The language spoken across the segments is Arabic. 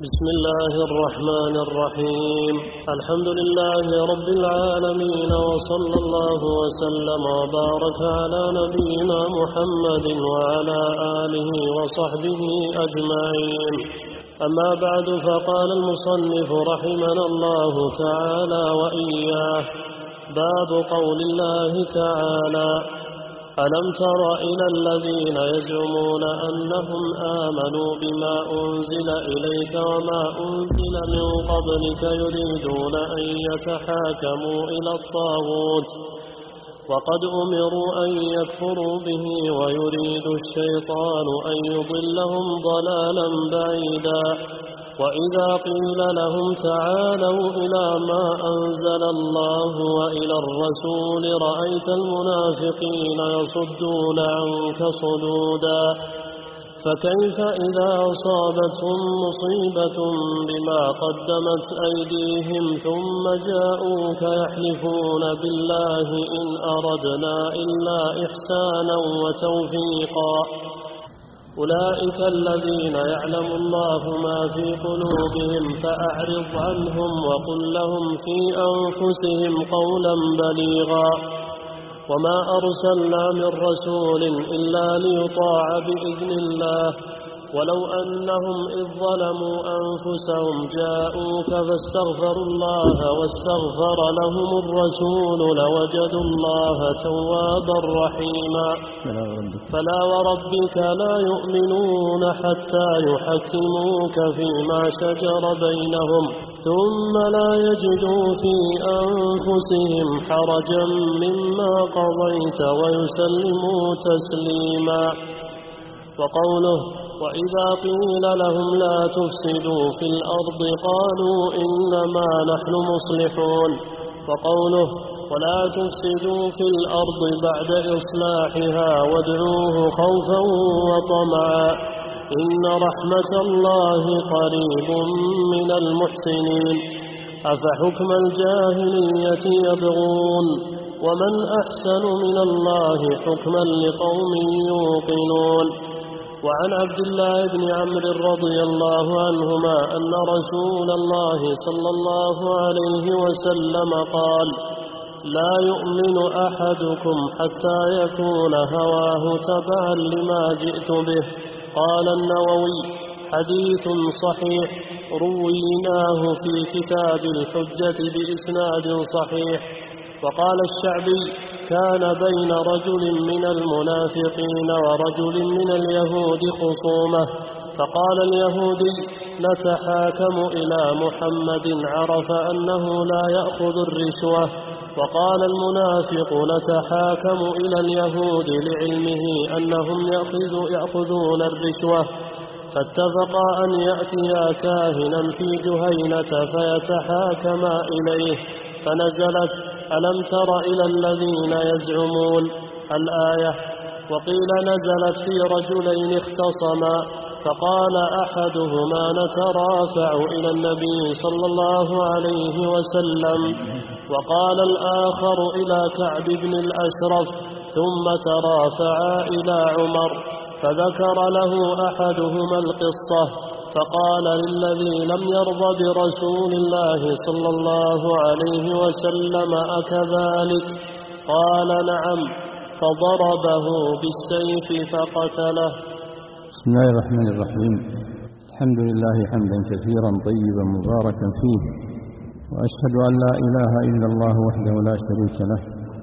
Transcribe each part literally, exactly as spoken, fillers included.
بسم الله الرحمن الرحيم. الحمد لله رب العالمين، وصلى الله وسلم وبارك على نبينا محمد وعلى آله وصحبه أجمعين. أما بعد، فقال المصنف رحمنا الله تعالى وإياه: باب قول الله تعالى: ألم تر إلى الذين يزعمون أنهم آمنوا بما أنزل إليك وما أنزل من قبلك يريدون أن يتحاكموا إلى الطاغوت وقد أمروا أن يكفروا به ويريد الشيطان أن يضلهم ضلالا بعيدا. وإذا قيل لهم تعالوا إلى ما أنزل الله وإلى الرسول رأيت المنافقين يصدون عنك صدودا. فكيف إذا أصابتهم مصيبة بما قدمت أيديهم ثم جاءوك يحلفون بالله إن أردنا إلا إحسانا وتوفيقا. أولئك الذين يعلم الله ما في قلوبهم فأعرض عنهم وقل لهم في أنفسهم قولا بليغا. وما أرسلنا من رسول إلا ليطاع بإذن الله، ولو أنهم إذ ظلموا أنفسهم جاءوك فاستغفروا الله واستغفر لهم الرسول لوجدوا الله توابا رحيما. فلا وربك لا يؤمنون حتى يحكموك فيما شجر بينهم ثم لا يجدوا في أنفسهم حرجا مما قضيت ويسلموا تسليما. وقوله: وإذا قيل لهم لا تفسدوا في الأرض قالوا إنما نحن مصلحون. وقوله: ولا تفسدوا في الأرض بعد إصلاحها وادعوه خوفا وطمعا إن رحمة الله قريب من المحسنين. أفحكم الجاهلية يبغون ومن أحسن من الله حكما لقوم يوقنون. وعن عبد الله بن عمرو رضي الله عنهما أن رسول الله صلى الله عليه وسلم قال: لا يؤمن أحدكم حتى يكون هواه تبعا لما جئت به. قال النووي: حديث صحيح رويناه في كتاب الحجة بإسناد صحيح. وقال الشعبي: كان بين رجل من المنافقين ورجل من اليهود خصومة، فقال اليهودي: نتحاكم إلى محمد، عرف أنه لا يأخذ الرشوة. وقال المنافق: نتحاكم إلى اليهود لعلمه أنهم يأخذون الرشوة. فاتفقا أن يأتيا كاهنا في جهينة فيتحاكما إليه، فنزلت: ألم تر إلى الذين يزعمون الآية. وقيل نزلت في رجلين اختصما، فقال أحدهما: نترافع إلى النبي صلى الله عليه وسلم، وقال الآخر إلى كعب بن الأشرف، ثم ترافعا إلى عمر. فذكر له أحدهما القصة، فقال للذي لم يرض برسول الله صلى الله عليه وسلم: أكذلك؟ قال: نعم. فضربه بالسيف فقتله. بسم الله الرحمن الرحيم. الحمد لله حمدا كثيرا طيبا مباركا فيه، وأشهد أن لا إله إلا الله وحده لا شريك له،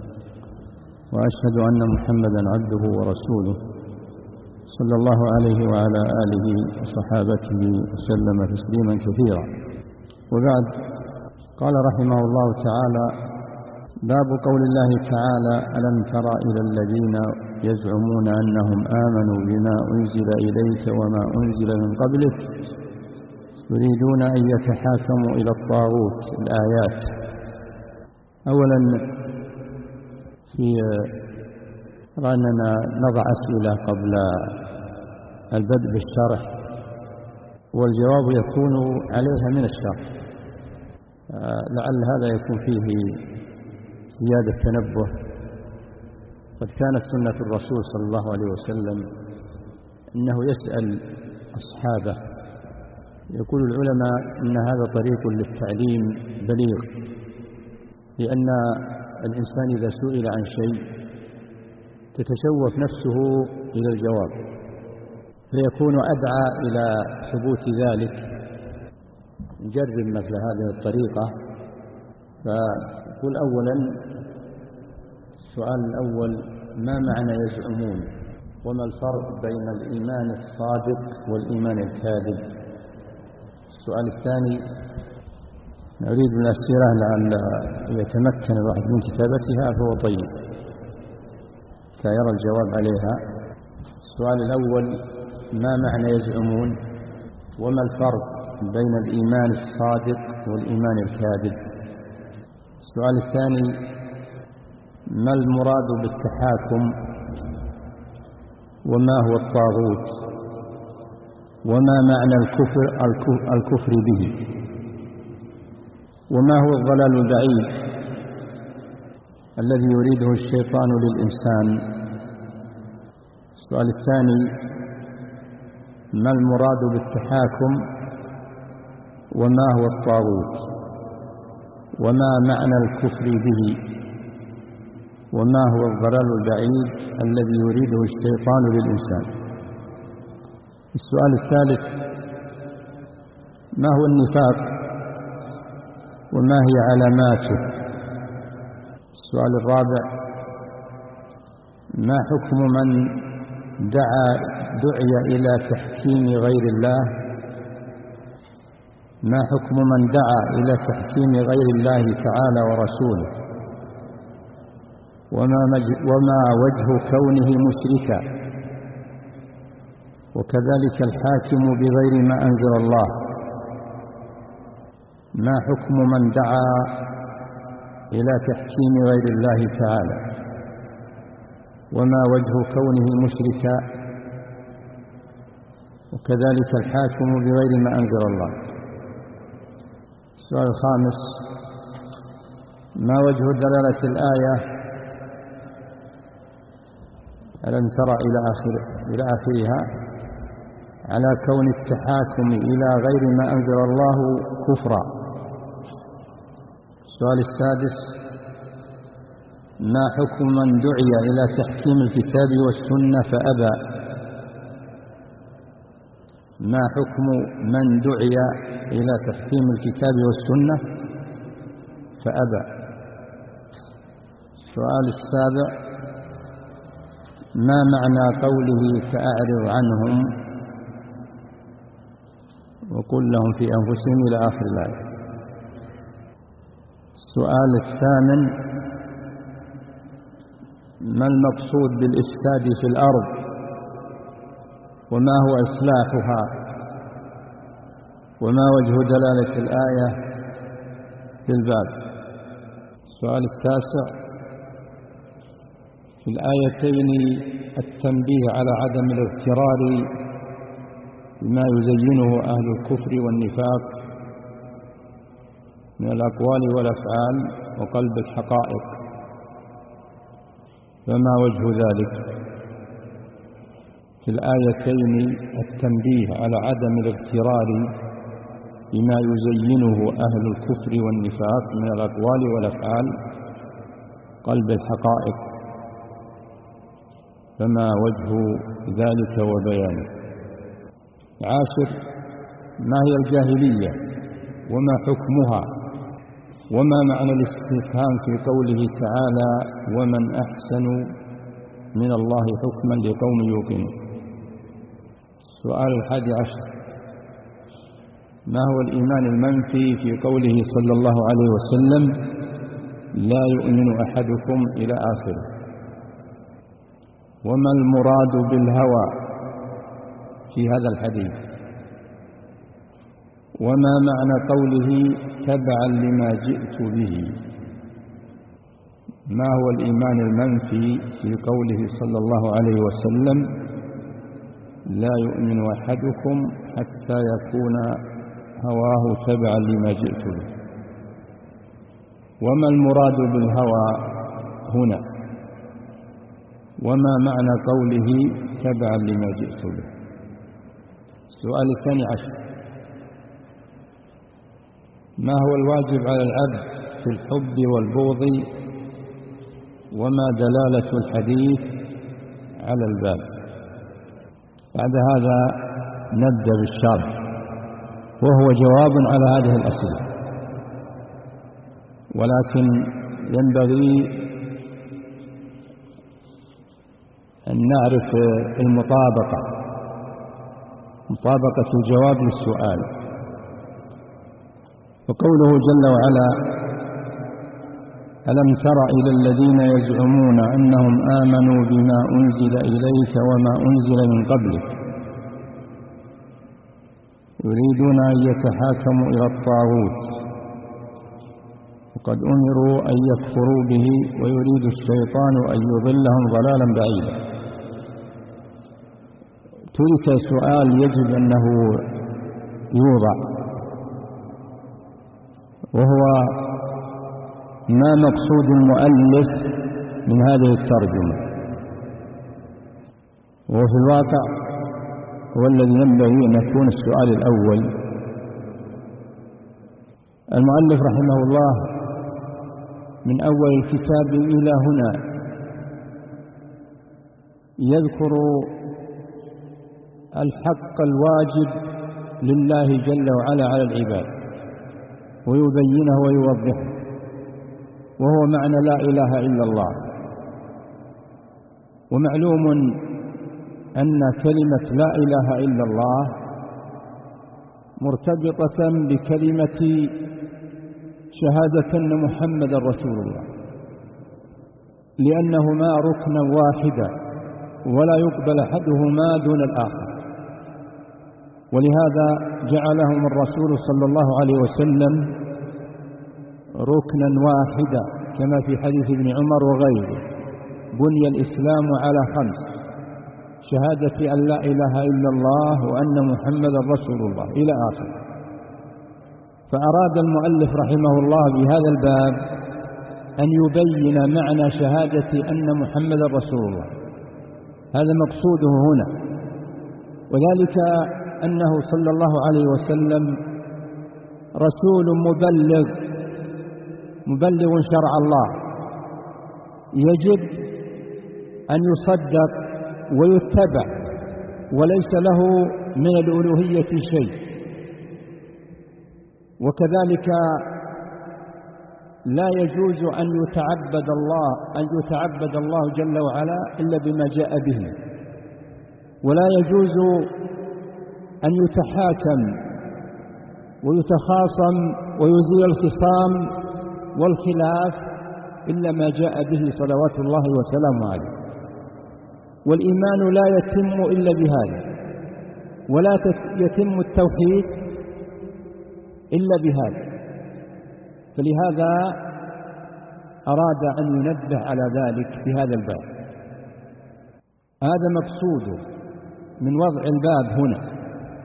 وأشهد أن محمدا عبده ورسوله صلى الله عليه وعلى آله وصحابته وسلم تسليما كثيرا. وبعد، قال رحمه الله تعالى: باب قول الله تعالى: ألم تر إلى الذين يزعمون أنهم آمنوا بما أنزل إليك وما أنزل من قبلك يريدون أن يتحاكموا إلى الطاغوت. الآيات. أولا، في أننا نضع أسئلة قبل البدء بالشرح، والجواب يكون عليها من الشرح، لعل هذا يكون فيه زيادة تنبه. قد كانت سنة الرسول صلى الله عليه وسلم أنه يسأل أصحابه يقول العلماء إن هذا طريق للتعليم بليغ، لأن الإنسان إذا سئل عن شيء تتشوف نفسه إلى الجواب، فيكون أدعى إلى ثبوت ذلك. نجرب مثل هذه الطريقة. فقل أولا السؤال الأول: ما معنى يزعمون؟ وما الفرق بين الإيمان الصادق والإيمان الكاذب؟ السؤال الثاني: نريد الأسئلة لعل يتمكن الواحد من كتابتها فهو طيب فيرى الجواب عليها. السؤال الأول: ما معنى يزعمون؟ وما الفرق بين الإيمان الصادق والإيمان الكاذب؟ السؤال الثاني: ما المراد بالتحاكم؟ وما هو الطاغوت؟ وما معنى الكفر, الكفر به؟ وما هو الضلال البعيد الذي يريده الشيطان للإنسان؟ السؤال الثاني: ما المراد بالتحاكم؟ وما هو الطاغوت؟ وما معنى الكفر به؟ وما هو الضلال البعيد الذي يريده الشيطان للإنسان؟ السؤال الثالث: ما هو النفاق وما هي علاماته؟ السؤال الرابع: ما حكم من دعا دعي إلى تحكيم غير الله؟ ما حكم من دعا إلى تحكيم غير الله تعالى ورسوله؟ وما, وما وجه كونه مشركا؟ وكذلك الحاكم بغير ما أنزل الله. ما حكم من دعا إلى تحكيم غير الله تعالى؟ وما وجه كونه مشركا؟ وكذلك الحاكم بغير ما أنزل الله. السؤال الخامس: ما وجه دلالة الآية ألم ترى إلى آخر إلى آخرها على كون التحاكم إلى غير ما أنزل الله كفرا؟ السؤال السادس: ما حكم من دعي إلى تحكيم الكتاب والسنة فأبى؟ ما حكم من دعي إلى تحكيم الكتاب والسنة فأبى؟ السؤال السابع: ما معنى قوله فأعرض عنهم وقل لهم في أنفسهم إلى آخر الآية؟ السؤال الثامن: ما المقصود بالإفساد في الأرض؟ وما هو إصلاحها؟ وما وجه دلالة الآية في الباب؟ السؤال التاسع: في الآيتين التنبيه على عدم الاغترار بما يزينه أهل الكفر والنفاق من الأقوال والأفعال وقلب الحقائق، فما وجه ذلك؟ في الآيتين التنبيه على عدم الاغترار بما يزينه أهل الكفر والنفاق من الأقوال والأفعال قلب الحقائق، فما وجه ذلك وبيانه؟ عاشر: ما هي الجاهلية وما حكمها؟ وما معنى الاستفهام في قوله تعالى ومن أحسن من الله حكما لقوم يوقنون؟ السؤال الحادي عشر: ما هو الإيمان المنفي في قوله صلى الله عليه وسلم لا يؤمن أحدكم إلى آخره؟ وما المراد بالهوى في هذا الحديث؟ وما معنى قوله تبعا لما جئت به؟ ما هو الإيمان المنفي في قوله صلى الله عليه وسلم لا يؤمن أحدكم حتى يكون هواه تبعا لما جئت به؟ وما المراد بالهوى هنا؟ وما معنى قوله تبعا لما جئت به؟ السؤال الثاني عشر: ما هو الواجب على العبد في الحب والبغض، وما دلالة الحديث على الباب؟ بعد هذا نبدأ بالشرح، وهو جواب على هذه الأسئلة، ولكن ينبغي أن نعرف المطابقة، مطابقة الجواب للسؤال. وقوله جل وعلا: ألم تر إلى الذين يزعمون أنهم آمنوا بما أنزل إليك وما أنزل من قبلك يريدون أن يتحاكموا إلى الطاغوت وقد أمروا أن يكفروا به ويريد الشيطان أن يضلهم ضلالا بعيدا. تلك سؤال يجب أنه يوضع، وهو ما مقصود المؤلف من هذه الترجمة، وفي الواقع هو الذي ينبغي أن يكون السؤال الأول. المؤلف رحمه الله من أول الكتاب إلى هنا يذكر الحق الواجب لله جل وعلا على العباد ويبينه ويوضحه، وهو معنى لا إله إلا الله. ومعلوم أن كلمة لا إله إلا الله مرتبطة بكلمة شهادة أن محمد رسول الله، لأنهما ركنا واحدا ولا يقبل أحدهما دون الآخر، ولهذا جعلهم الرسول صلى الله عليه وسلم ركنا واحدا، كما في حديث ابن عمر وغيره: بني الإسلام على خمس: شهادة أن لا إله إلا الله وأن محمد رسول الله، إلى آخر. فأراد المؤلف رحمه الله بهذا الباب أن يبين معنى شهادة أن محمد رسول الله، هذا مقصوده هنا، وذلك أنه صلى الله عليه وسلم رسول مبلغ مبلغ شرع الله، يجب أن يصدق ويتبع، وليس له من الألوهية شيء. وكذلك لا يجوز أن يتعبد الله أن يتعبد الله جل وعلا إلا بما جاء به، ولا يجوز أن يتحاكم ويتخاصم ويزيل الخصام والخلاف إلا ما جاء به صلوات الله وسلامه عليه. والإيمان لا يتم إلا بهذا، ولا يتم التوحيد إلا بهذا. فلهذا أراد أن ينبه على ذلك في هذا الباب. هذا مقصوده من وضع الباب هنا،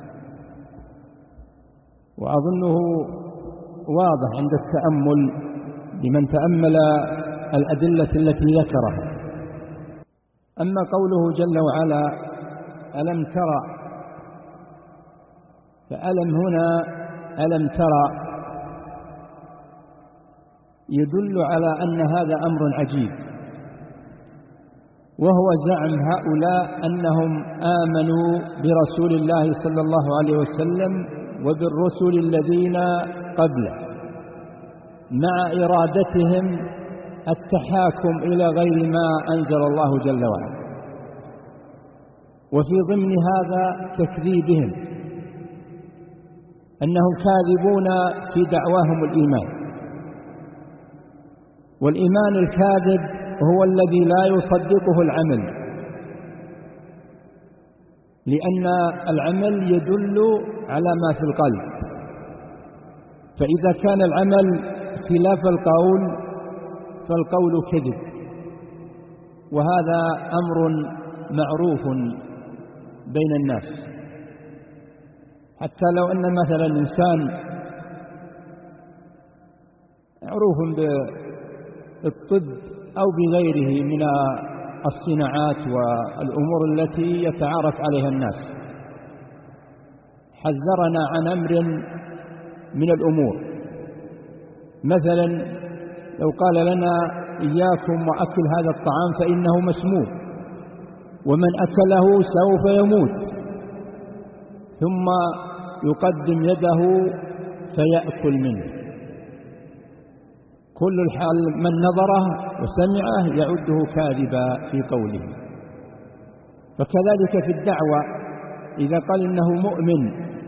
وأظنه واضح عند التأمل لمن تأمل الأدلة التي ذكرها. أما قوله جل وعلا: ألم ترى، فألم هنا ألم ترى يدل على أن هذا أمر عجيب، وهو زعم هؤلاء أنهم آمنوا برسول الله صلى الله عليه وسلم وبالرسل الذين قبله، مع إرادتهم التحاكم إلى غير ما أنزل الله جل وعلا، وفي ضمن هذا تكذيبهم، أنهم كاذبون في دعواهم الإيمان. والإيمان الكاذب هو الذي لا يصدقه العمل، لأن العمل يدل على ما في القلب، فإذا كان العمل خلاف القول فالقول كذب، وهذا أمر معروف بين الناس. حتى لو أن مثلا إنسان معروف بالطب أو بغيره من الصناعات والأمور التي يتعارف عليها الناس، حذرنا عن أمر من الأمور مثلا لو قال لنا إياكم وأكل هذا الطعام فإنه مسموم، ومن أكله سوف يموت، ثم يقدم يده فيأكل منه، كل الحال من نظره وسمعه يعده كاذبا في قوله. فكذلك في الدعوة، إذا قال إنه مؤمن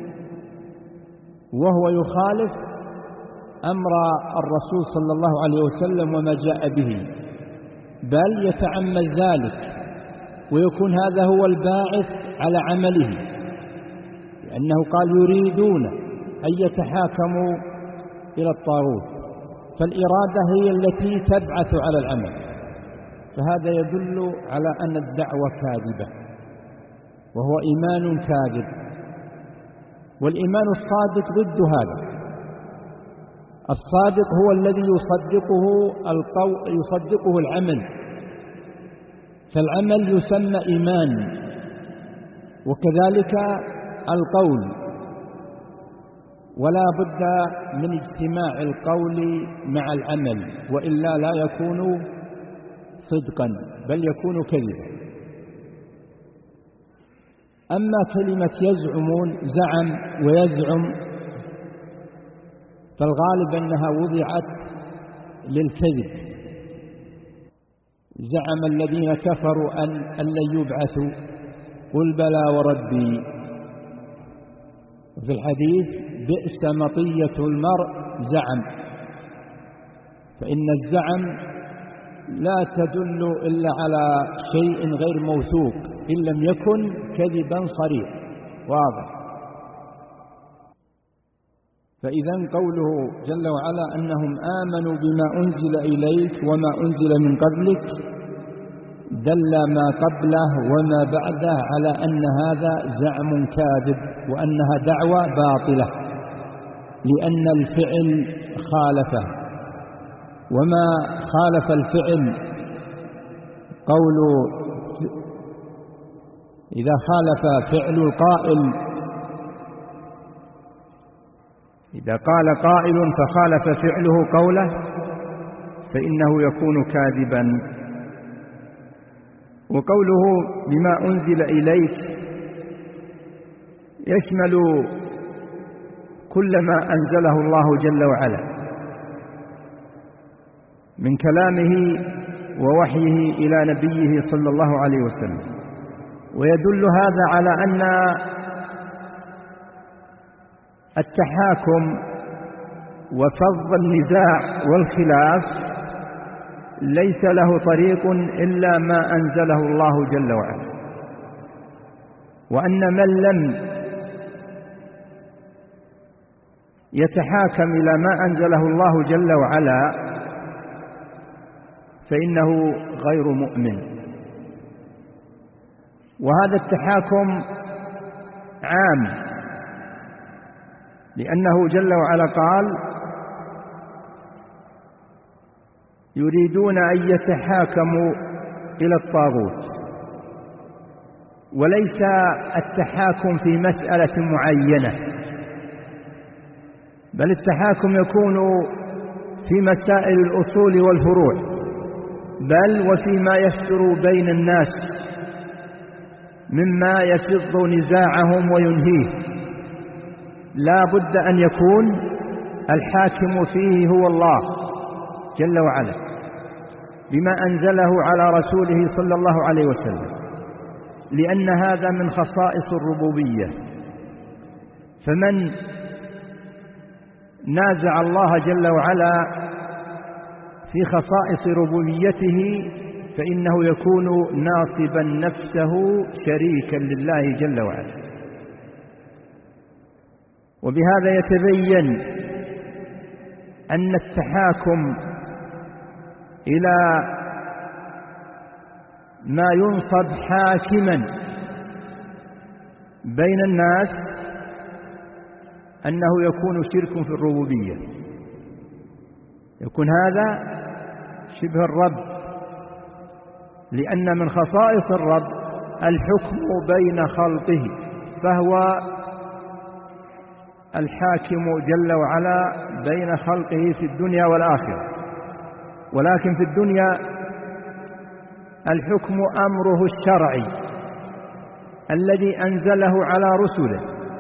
وهو يخالف أمر الرسول صلى الله عليه وسلم وما جاء به، بل يتعمد ذلك ويكون هذا هو الباعث على عمله، لأنه قال يريدون أن يتحاكموا إلى الطاغوت، فالإرادة هي التي تبعث على العمل، فهذا يدل على أن الدعوة كاذبة وهو إيمان كاذب. والإيمان الصادق ضد هذا، الصادق هو الذي يصدقه القول يصدقه العمل، فالعمل يسمى إيمان، وكذلك القول، ولا بد من اجتماع القول مع العمل، وإلا لا يكون صدقا بل يكون كذبا. أما كلمة يزعمون، زعم ويزعم، فالغالب أنها وضعت للكذب. زعم الذين كفروا أن لن يبعثوا قل بلى وربي. وفي الحديث بئس مطية المرء زعم، فإن الزعم لا تدل إلا على شيء غير موثوق إن لم يكن كذبا صريح واضح. فإذا قوله جل وعلا أنهم آمنوا بما أنزل إليك وما أنزل من قبلك دل ما قبله وما بعده على أن هذا زعم كاذب وأنها دعوة باطلة، لأن الفعل خالفه، وما خالف الفعل قول إذا خالف فعل القائل، إذا قال قائل فخالف فعله قوله فإنه يكون كاذبا. وقوله بما أنزل إليك يشمل كل ما أنزله الله جل وعلا من كلامه ووحيه إلى نبيه صلى الله عليه وسلم. ويدل هذا على أن التحاكم وفض النزاع والخلاف ليس له طريق إلا ما أنزله الله جل وعلا، وأن من لم يتحاكم إلى ما أنزله الله جل وعلا فإنه غير مؤمن. وهذا التحاكم عام، لأنه جل وعلا قال يريدون أن يتحاكموا إلى الطاغوت، وليس التحاكم في مسألة معينة، بل التحاكم يكون في مسائل الأصول والفروع، بل وفيما يفتر بين الناس مما يفض نزاعهم وينهيه، لا بد أن يكون الحاكم فيه هو الله جل وعلا بما أنزله على رسوله صلى الله عليه وسلم، لأن هذا من خصائص الربوبية. فمن نازع الله جل وعلا في خصائص ربوبيته فإنه يكون ناصبا نفسه شريكا لله جل وعلا. وبهذا يتبين أن التحاكم إلى ما ينصب حاكما بين الناس أنه يكون شرك في الربوبية، يكون هذا شبه الرب، لأن من خصائص الرب الحكم بين خلقه، فهو الحاكم جل وعلا بين خلقه في الدنيا والآخرة، ولكن في الدنيا الحكم أمره الشرعي الذي أنزله على رسله،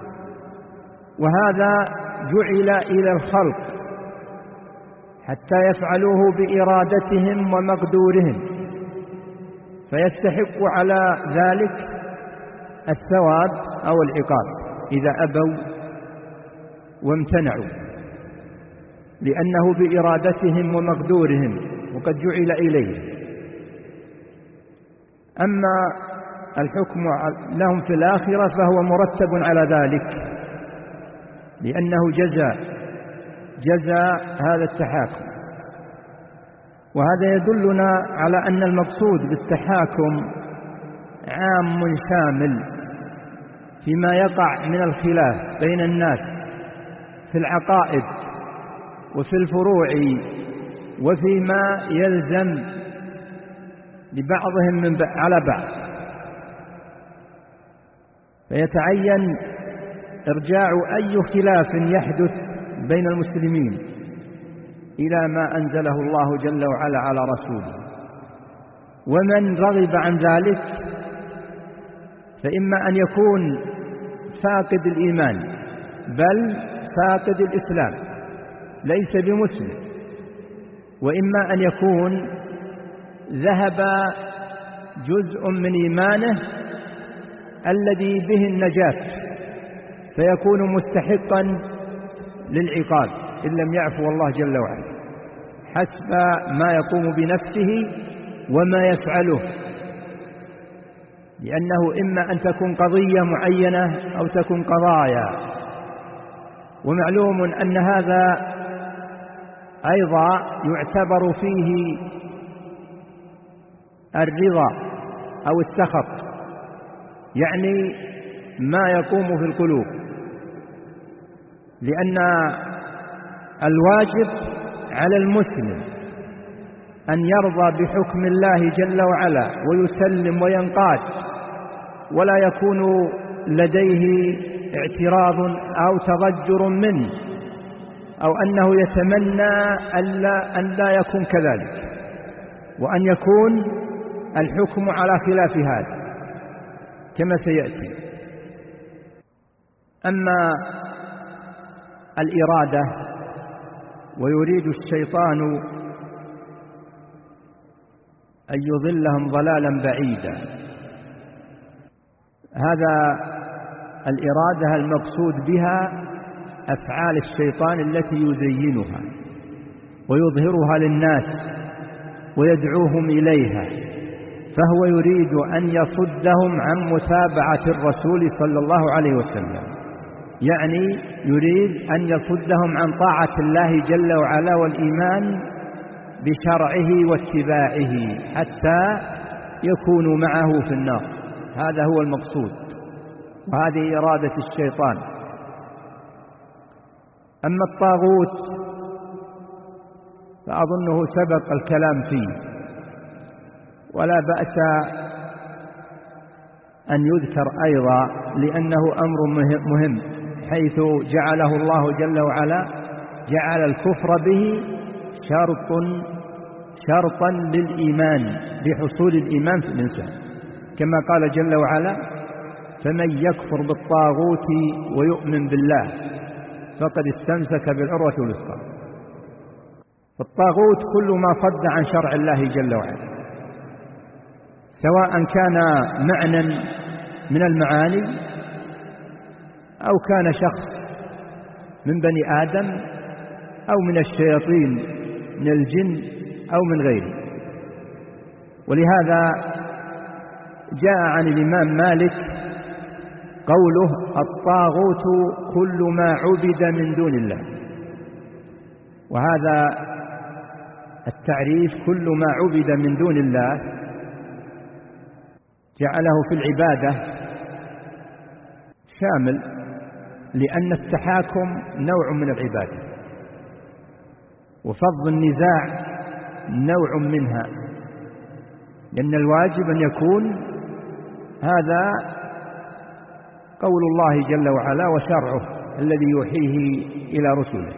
وهذا جعل إلى الخلق حتى يفعلوه بإرادتهم ومقدورهم، فيستحق على ذلك الثواب أو العقاب إذا أبوا وامتنعوا، لأنه بإرادتهم ومقدورهم وقد جعل إليه. أما الحكم لهم في الآخرة فهو مرتب على ذلك، لأنه جزاء جزاء هذا التحاكم. وهذا يدلنا على أن المقصود بالتحاكم عام شامل فيما يقع من الخلاف بين الناس في العقائد وفي الفروع وفيما يلزم لبعضهم من على بعض، فيتعين إرجاع أي خلاف يحدث بين المسلمين إلى ما أنزله الله جل وعلا على رسوله. ومن رغب عن ذلك فإما أن يكون فاقد الإيمان بل فاقد الإسلام ليس بمسلم، وإما أن يكون ذهب جزء من إيمانه الذي به النجاة فيكون مستحقا للعقاب إن لم يعفو الله جل وعلا حسب ما يقوم بنفسه وما يفعله، لأنه إما أن تكون قضية معينة أو تكون قضايا. ومعلوم أن هذا أيضا يعتبر فيه الرضا أو السخط، يعني ما يقوم في القلوب، لأن الواجب على المسلم أن يرضى بحكم الله جل وعلا ويسلم وينقاد، ولا يكون لديه اعتراض أو تضجر منه أو أنه يتمنى ألا أن لا يكون كذلك، وأن يكون الحكم على خلاف هذا كما سيأتي. أما الإرادة ويريد الشيطان أن يضلهم ضلالا بعيدا، هذا الإرادة المقصود بها أفعال الشيطان التي يزينها ويظهرها للناس ويدعوهم إليها، فهو يريد أن يصدهم عن متابعة الرسول صلى الله عليه وسلم، يعني يريد أن يصدهم عن طاعة الله جل وعلا والإيمان بشرعه واتباعه حتى يكونوا معه في النار. هذا هو المقصود، وهذه إرادة الشيطان. أما الطاغوت فأظنه سبق الكلام فيه، ولا بأس أن يذكر أيضا لأنه أمر مهم، حيث جعله الله جل وعلا جعل الكفر به شرط شرطا للإيمان، بحصول الإيمان في الإنسان، كما قال جل وعلا: فمن يكفر بالطاغوت ويؤمن بالله فقد استمسك بالعروة الوثقى. الطاغوت كل ما صد عن شرع الله جل وعلا، سواء كان معنى من المعاني أو كان شخص من بني آدم أو من الشياطين من الجن أو من غيره. ولهذا جاء عن الإمام مالك قوله: الطاغوت كل ما عبد من دون الله. وهذا التعريف كل ما عبد من دون الله جعله في العبادة شامل، لأن التحاكم نوع من العبادة وفض النزاع نوع منها، لأن الواجب أن يكون هذا قول الله جل وعلا وشرعه الذي يوحيه إلى رسله.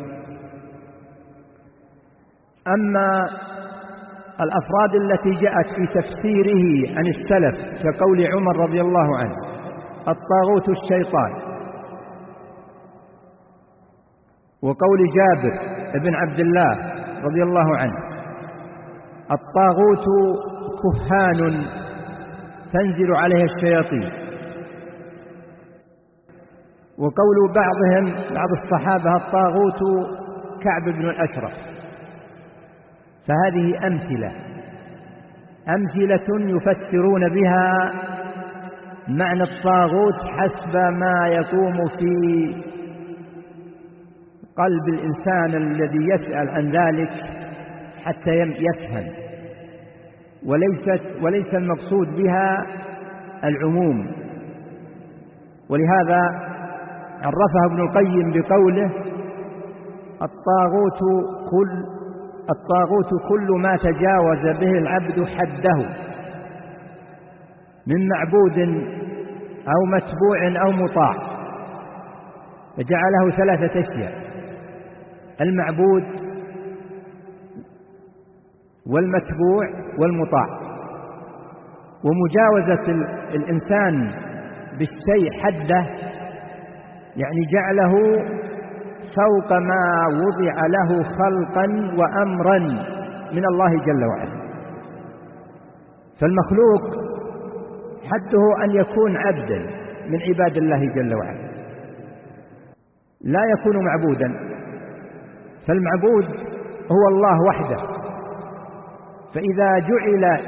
أما الأفراد التي جاءت في تفسيره عن السلف كقول عمر رضي الله عنه: الطاغوت الشيطان، وقول جابر بن عبد الله رضي الله عنه: الطاغوت كهان تنزل عليه الشياطين، وقول بعضهم بعض الصحابة: الطاغوت كعب بن الأشرف. فهذه أمثلة أمثلة يفسرون بها معنى الطاغوت حسب ما يقوم في قلب الإنسان الذي يسأل عن ذلك حتى يفهم، وليست وليس المقصود بها العموم. ولهذا عرفها ابن القيم بقوله: الطاغوت كل الطاغوت كل ما تجاوز به العبد حده من معبود أو متبوع أو مطاع. فجعله ثلاثة أشياء: المعبود والمتبوع والمطاع. ومجاوزة الإنسان بالشيء حده يعني جعله فوق ما وضع له خلقا وأمرا من الله جل وعلا. فالمخلوق حده أن يكون عبدا من عباد الله جل وعلا، لا يكون معبودا. فالمعبود هو الله وحده. فإذا جعل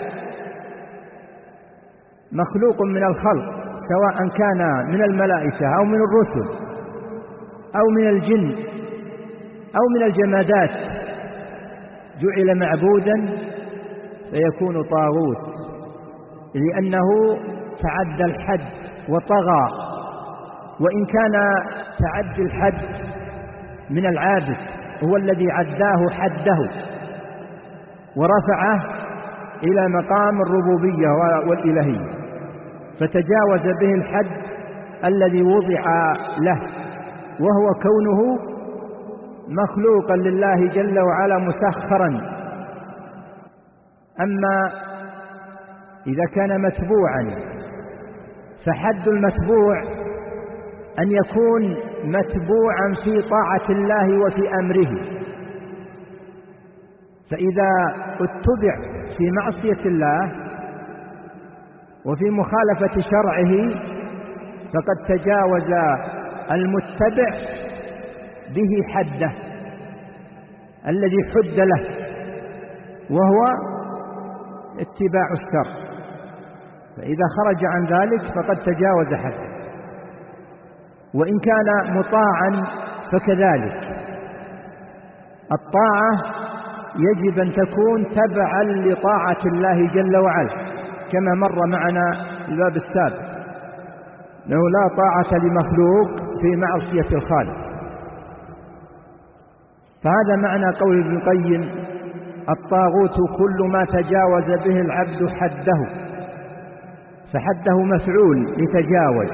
مخلوق من الخلق سواء كان من الملائكة أو من الرسل أو من الجن أو من الجمادات جعل معبودا فيكون طاغوت، لأنه تعدى الحد وطغى. وإن كان تعدي الحد من العابد هو الذي عداه حده ورفعه إلى مقام الربوبية والإلهية، فتجاوز به الحد الذي وضع له، وهو كونه مخلوقا لله جل وعلا مسخرا. أما إذا كان متبوعا فحد المتبوع أن يكون متبوعا في طاعة الله وفي أمره. فإذا اتبع في معصية الله وفي مخالفة شرعه فقد تجاوز المتبع به حده الذي حد له، وهو اتباع الشرع. فإذا خرج عن ذلك فقد تجاوز حده. وإن كان مطاعا فكذلك. الطاعة يجب أن تكون تبعا لطاعة الله جل وعلا، كما مر معنا الباب السابق أنه لا طاعة لمخلوق في معصية الخالق. فهذا معنى قول ابن القيم: الطاغوت كل ما تجاوز به العبد حده. فحده مفعول لتجاوز،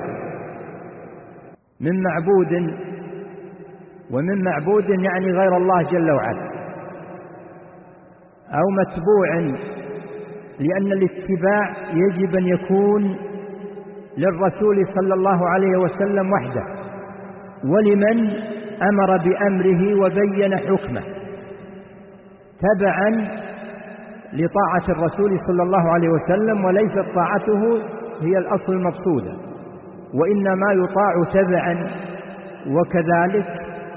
من معبود، ومن معبود يعني غير الله جل وعلا، أو متبوع، لأن الاتباع يجب أن يكون للرسول صلى الله عليه وسلم وحده، ولمن أمر بأمره وبين حكمه، تبعا لطاعة الرسول صلى الله عليه وسلم، وليست طاعته هي الأصل المقصودة، وإنما يطاع تبعا. وكذلك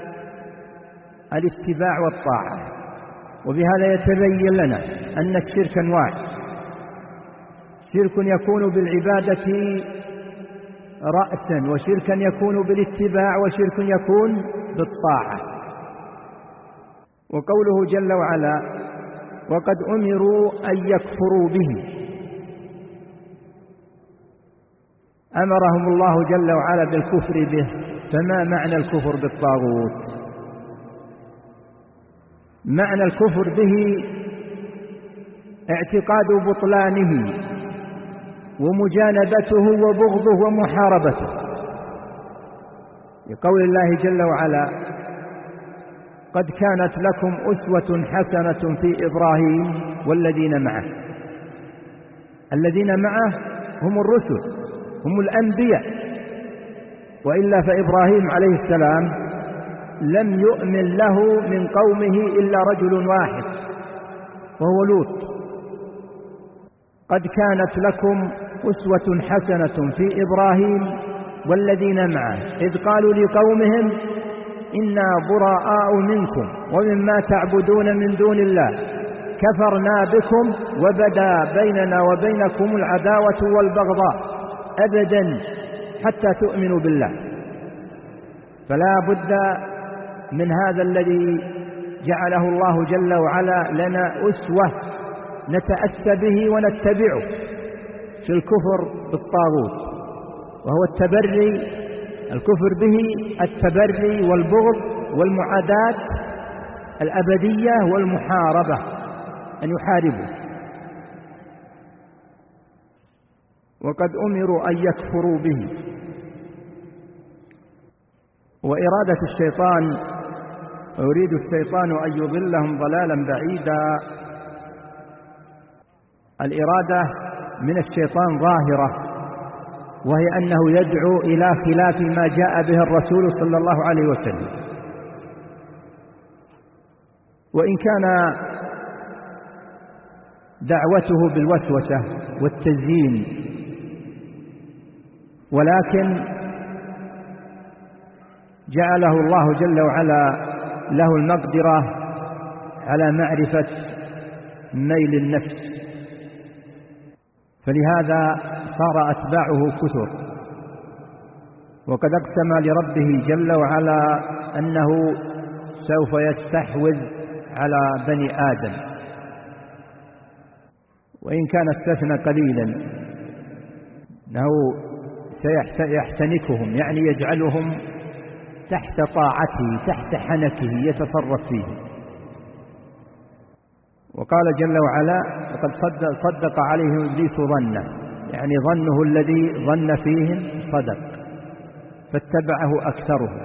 الاتباع والطاعة. وبهذا يتبين لنا أن الشرك أنواع: شرك يكون بالعبادة رأسا، وشركا يكون بالاتباع، وشرك يكون بالطاعة. وقوله جل وعلا: وقد أمروا أن يكفروا به، أمرهم الله جل وعلا بالكفر به. فما معنى الكفر بالطاغوت؟ معنى الكفر به اعتقاد بطلانه ومجانبته وبغضه ومحاربته. لقول الله جل وعلا: قد كانت لكم أسوة حسنة في إبراهيم والذين معه. الذين معه هم الرسل، هم الأنبياء، وإلا فإبراهيم عليه السلام لم يؤمن له من قومه إلا رجل واحد وهو لوط. قد كانت لكم أسوة حسنة في إبراهيم والذين معه إذ قالوا لقومهم: إنا براء منكم ومما تعبدون من دون الله كفرنا بكم وبدا بيننا وبينكم العداوة والبغضاء أبدا حتى تؤمنوا بالله. فلا بد من هذا الذي جعله الله جل وعلا لنا أسوة نتأسى به ونتبعه في الكفر بالطاغوت، وهو التبري، الكفر به التبري والبغض والمعاداة الأبدية والمحاربة، أن يحاربوا. وقد أمروا أن يكفروا به. وإرادة الشيطان، يريد الشيطان أن يضلهم ضلالا بعيدا. الإرادة من الشيطان ظاهرة، وهي أنه يدعو إلى خلاف ما جاء به الرسول صلى الله عليه وسلم. وإن كان دعوته بالوسوسة والتزيين، ولكن جعله الله جل وعلا له المقدرة على معرفة ميل النفس، فلهذا صار أتباعه كثر. وقد أقسم لربه جل وعلا أنه سوف يستحوذ على بني آدم، وإن كان استثنى قليلا أنه سيحتنكهم، يعني يجعلهم تحت طاعته، تحت حنكه، يتصرف فيه. وقال جل وعلا: وقد صدق, صدق عليهم إبليس ظنه، يعني ظنه الذي ظن فيهم صدق، فاتبعه أكثرهم.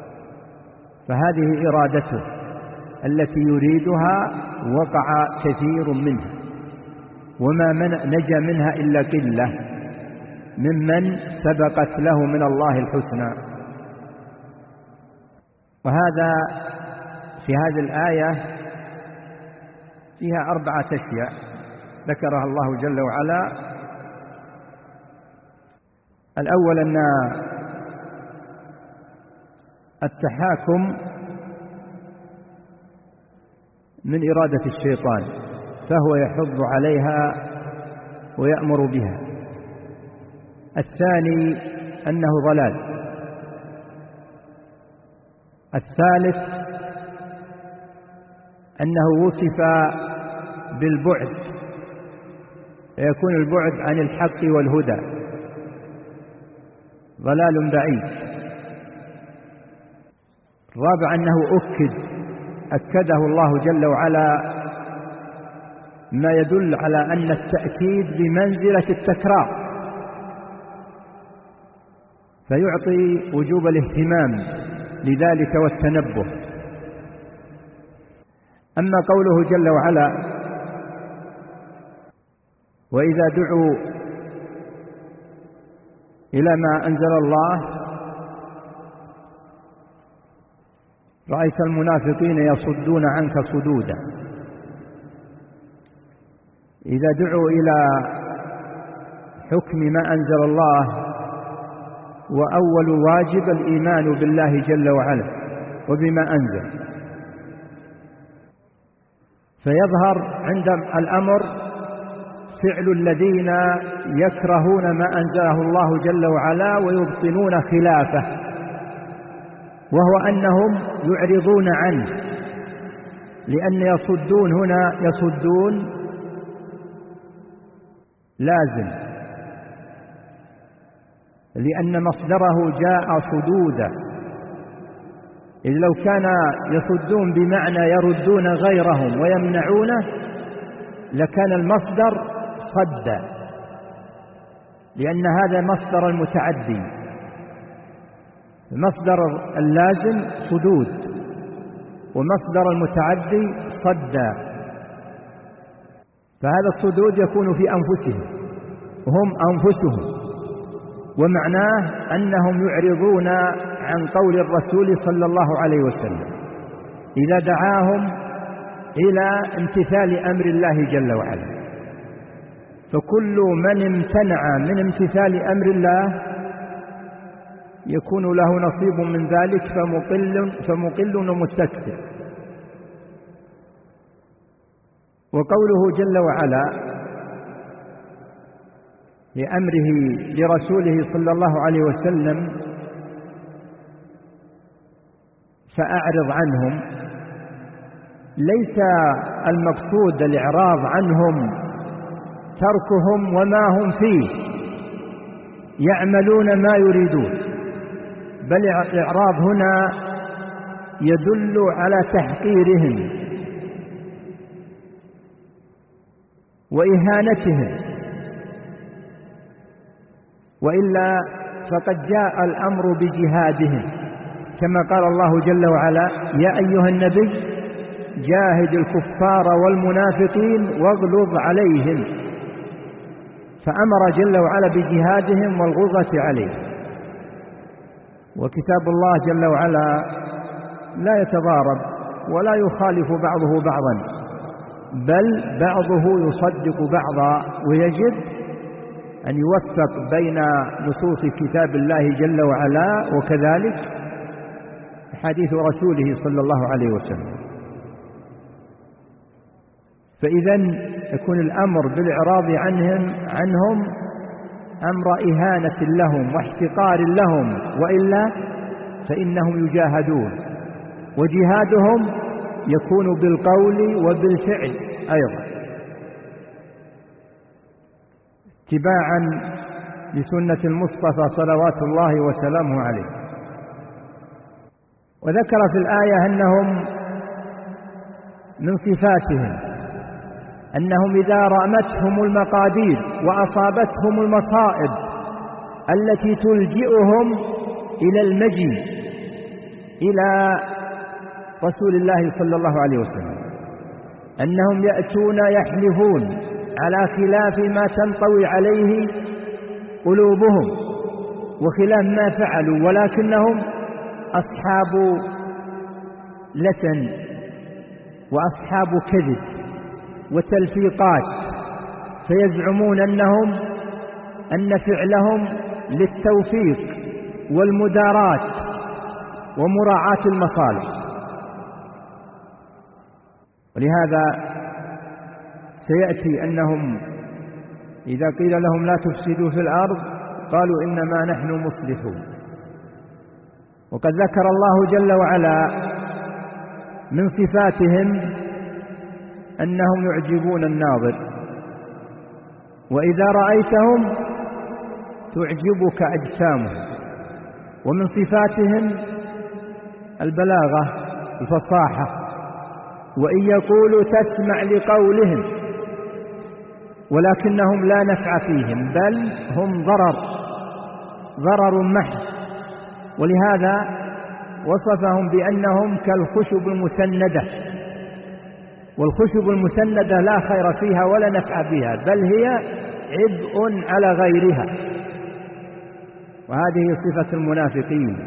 فهذه إرادته التي يريدها وقع كثير منها، وما من نجا منها إلا قلة ممن سبقت له من الله الحسنى. وهذا في هذه الآية فيها أربعة أشياء ذكرها الله جل وعلا. الأول أن التحاكم من إرادة الشيطان، فهو يحض عليها ويأمر بها. الثاني أنه ضلال. الثالث أنه وصف بالبعد، فيكون البعد عن الحق والهدى، ضلال بعيد. الرابع أنه أكد أكده الله جل وعلا ما يدل على أن التأكيد بمنزلة التكرار، فيعطي وجوب الاهتمام لذلك والتنبه. أما قوله جل وعلا: وإذا دعوا إلى ما أنزل الله رأيت المنافقين يصدون عنك صدودا. إذا دعوا إلى حكم ما أنزل الله، وأول واجب الإيمان بالله جل وعلا وبما أنزل، فيظهر عند الأمر فعل الذين يكرهون ما أنزله الله جل وعلا ويبطنون خلافه، وهو أنهم يعرضون عنه، لأن يصدون هنا يصدون لازم، لأن مصدره جاء صدودا، إذ لو كان يصدون بمعنى يردون غيرهم ويمنعونه لكان المصدر صد، لأن هذا مصدر المتعدي. مصدر اللازم صدود، ومصدر المتعدي صدى، فهذا الصدود يكون في أنفسهم، هم أنفسهم، ومعناه أنهم يعرضون عن قول الرسول صلى الله عليه وسلم إذا دعاهم إلى امتثال أمر الله جل وعلا. فكل من امتنع من امتثال أمر الله يكون له نصيب من ذلك، فمقل, فمقل ومستكثر. وقوله جل وعلا لأمره لرسوله صلى الله عليه وسلم فأعرض عنهم، ليس المقصود الإعراض عنهم تركهم وما هم فيه يعملون ما يريدون، بل الإعراض هنا يدل على تحقيرهم وإهانتهم، وإلا فقد جاء الأمر بجهادهم، كما قال الله جل وعلا يا أيها النبي جاهد الكفار والمنافقين واغلظ عليهم، فأمر جل وعلا بجهادهم والغلظة عليهم. وكتاب الله جل وعلا لا يتضارب ولا يخالف بعضه بعضا، بل بعضه يصدق بعضا، ويجب أن يوفق بين نصوص كتاب الله جل وعلا وكذلك حديث رسوله صلى الله عليه وسلم. فإذا يكون الأمر بالإعراض عنهم عنهم أمر إهانة لهم واحتقار لهم، وإلا فإنهم يجاهدون، وجهادهم يكون بالقول وبالفعل أيضا، اتباعا لسنة المصطفى صلوات الله وسلامه عليه. وذكر في الآية أنهم من صفاتهم أنهم إذا رأمتهم المقادير وأصابتهم المصائب التي تلجئهم إلى المجيء إلى رسول الله صلى الله عليه وسلم، أنهم يأتون يحلفون على خلاف ما تنطوي عليه قلوبهم وخلاف ما فعلوا، ولكنهم أصحاب لسن وأصحاب كذب وتلفيقات، فيزعمون أنهم أن فعلهم للتوفيق والمداراة ومراعاة المصالح. ولهذا سيأتي أنهم إذا قيل لهم لا تفسدوا في الأرض قالوا إنما نحن مصلحون. وقد ذكر الله جل وعلا من صفاتهم أنهم يعجبون الناظر، وإذا رأيتهم تعجبك أجسامهم. ومن صفاتهم البلاغة الفصاحة، وإن يقولوا تسمع لقولهم ولكنهم لا نفع فيهم، بل هم ضرر ضرر محض. ولهذا وصفهم بأنهم كالخشب المسندة، والخشب المسندة لا خير فيها ولا نفع فيها، بل هي عبء على غيرها، وهذه صفة المنافقين.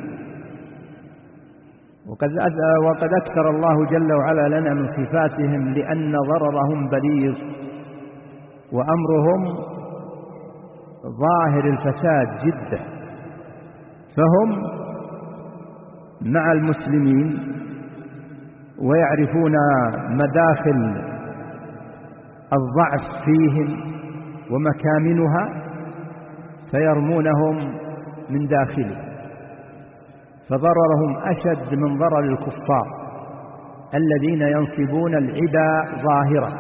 وقد وقد أكثر الله جل وعلا لنا من صفاتهم لأن ضررهم بليغ وأمرهم ظاهر الفساد جدا، فهم مع المسلمين ويعرفون مداخل الضعف فيهم ومكامنها فيرمونهم من داخله، فضررهم أشد من ضرر الكفار الذين ينصبون العدا ظاهرة،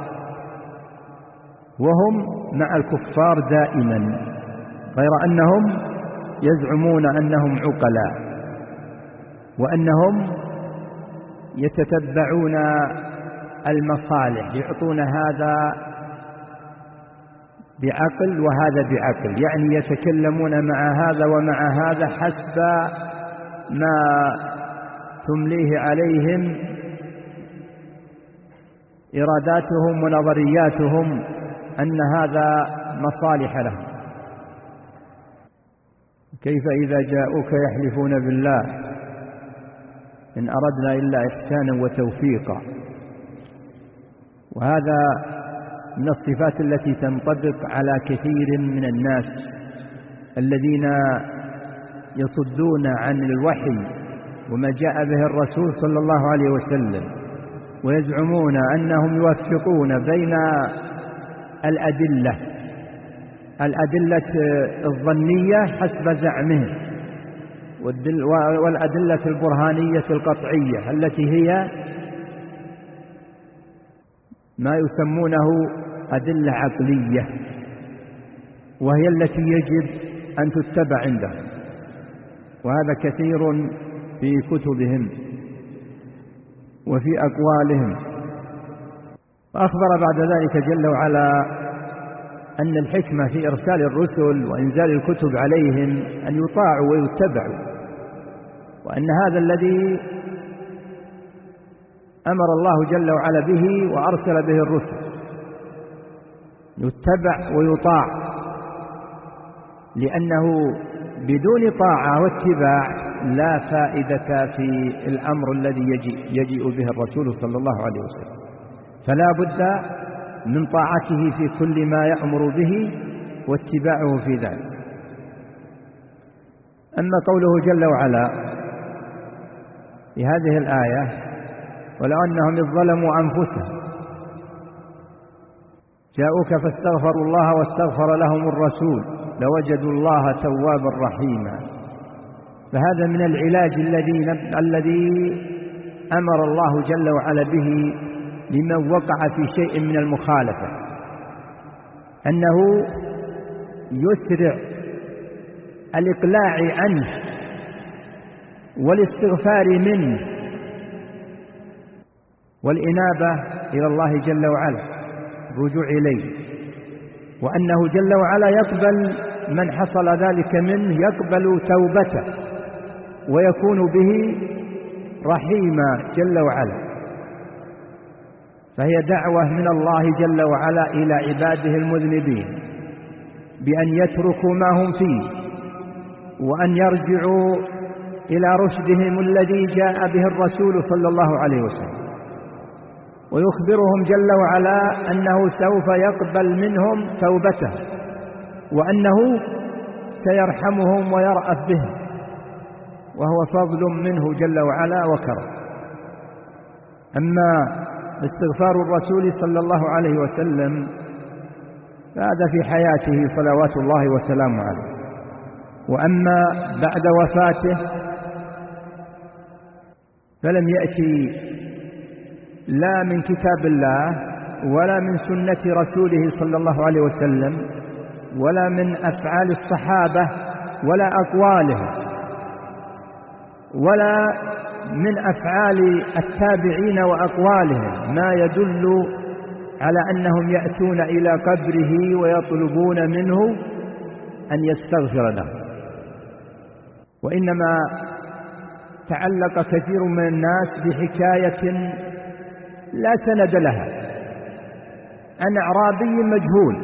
وهم مع الكفار دائما، غير أنهم يزعمون أنهم عقلاء وأنهم يتتبعون المصالح، يعطون هذا بعقل وهذا بعقل، يعني يتكلمون مع هذا ومع هذا حسب ما تمليه عليهم إراداتهم ونظرياتهم أن هذا مصالح لهم. كيف إذا جاءوك يحلفون بالله إن أردنا إلا إحسانا وتوفيقا. وهذا من الصفات التي تنطبق على كثير من الناس الذين يصدون عن الوحي وما جاء به الرسول صلى الله عليه وسلم، ويزعمون أنهم يوفقون بين الأدلة الأدلة الظنية حسب زعمهم والأدلة البرهانية القطعية التي هي ما يسمونه أدلة عقلية، وهي التي يجب أن تتبع عندهم. وهذا كثير في كتبهم وفي أقوالهم. وأخبر بعد ذلك جل وعلا أن الحكمة في إرسال الرسل وإنزال الكتب عليهم أن يطاعوا ويتبعوا، وأن هذا الذي أمر الله جل وعلا به وأرسل به الرسل يتبع ويطاع، لأنه بدون طاعة واتباع لا فائدة في الأمر الذي يجيء, يجيء به الرسول صلى الله عليه وسلم. فلا بد من طاعته في كل ما يأمر به واتباعه في ذلك. أما قوله جل وعلا في هذه الآية ولو أنهم إذ ظلموا أنفسهم جاءوك فاستغفروا الله واستغفر لهم الرسول لوجدوا الله توابا رحيما، فهذا من العلاج الذي الذي أمر الله جل وعلا به لمن وقع في شيء من المخالفة، أنه يسرع الإقلاع عنه والاستغفار منه والإنابة إلى الله جل وعلا، الرجوع إليه، وأنه جل وعلا يقبل من حصل ذلك منه، يقبل توبته ويكون به رحيما جل وعلا. فهي دعوة من الله جل وعلا إلى عباده المذنبين بأن يتركوا ما هم فيه وأن يرجعوا إلى رشدهم الذي جاء به الرسول صلى الله عليه وسلم، ويخبرهم جل وعلا أنه سوف يقبل منهم توبته وأنه سيرحمهم ويرأف بهم، وهو فضل منه جل وعلا وكرم. أما استغفار الرسول صلى الله عليه وسلم فهذا في حياته صلوات الله وسلامه عليه، وأما بعد وفاته فلم يأتي لا من كتاب الله ولا من سنة رسوله صلى الله عليه وسلم ولا من أفعال الصحابة ولا أقوالهم ولا من أفعال التابعين وأقوالهم ما يدل على أنهم يأتون إلى قبره ويطلبون منه أن يستغفر لهم، وإنما تعلق كثير من الناس بحكاية لا سند لها عن أعرابي مجهول،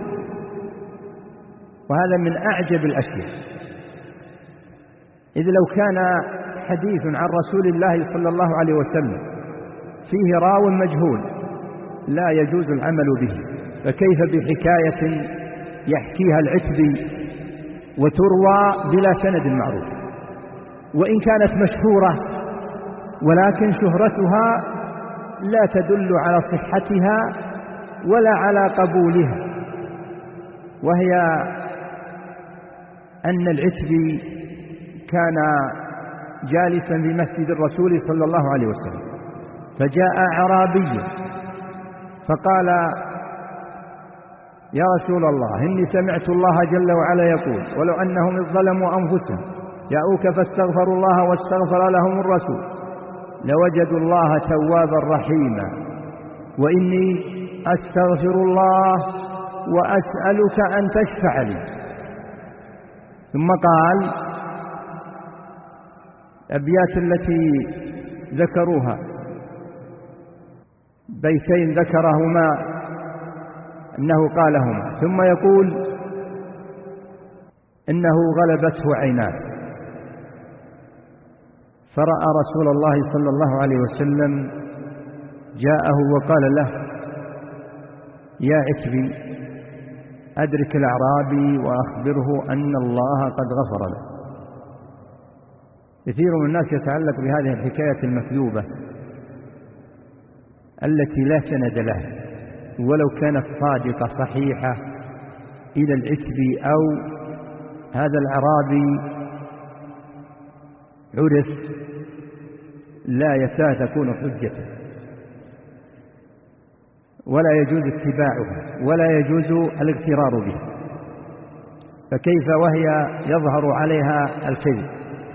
وهذا من أعجب الأشياء، إذ لو كان حديث عن رسول الله صلى الله عليه وسلم فيه راو مجهول لا يجوز العمل به، فكيف بحكاية يحكيها العتبي وتروى بلا سند معروف، وإن كانت مشهورة ولكن شهرتها لا تدل على صحتها ولا على قبولها، وهي أن العتبي كان جالسا بمسجد الرسول صلى الله عليه وسلم، فجاء أعرابي فقال: يا رسول الله، إني سمعت الله جل وعلا يقول: ولو أنهم إذ ظلموا أنفسهم جاءوك فاستغفروا الله واستغفر لهم الرسول لوجدوا الله توابا رحيما، وإني أستغفر الله وأسألك أن تشفع لي. ثم قال: الأبيات التي ذكروها بيتين ذكرهما أنه قالهما، ثم يقول إنه غلبته عيناه فرأى رسول الله صلى الله عليه وسلم جاءه وقال له: يا عتبي أدرك الأعرابي وأخبره أن الله قد غفر له. كثير من الناس يتعلق بهذه الحكاية المكذوبة التي لا سند لها، ولو كانت صادقة صحيحة إلى العتبي أو هذا الأعرابي عرف لا يساء تكون حجته، ولا يجوز اتباعها ولا يجوز الاغترار بها، فكيف وهي يظهر عليها الكذب؟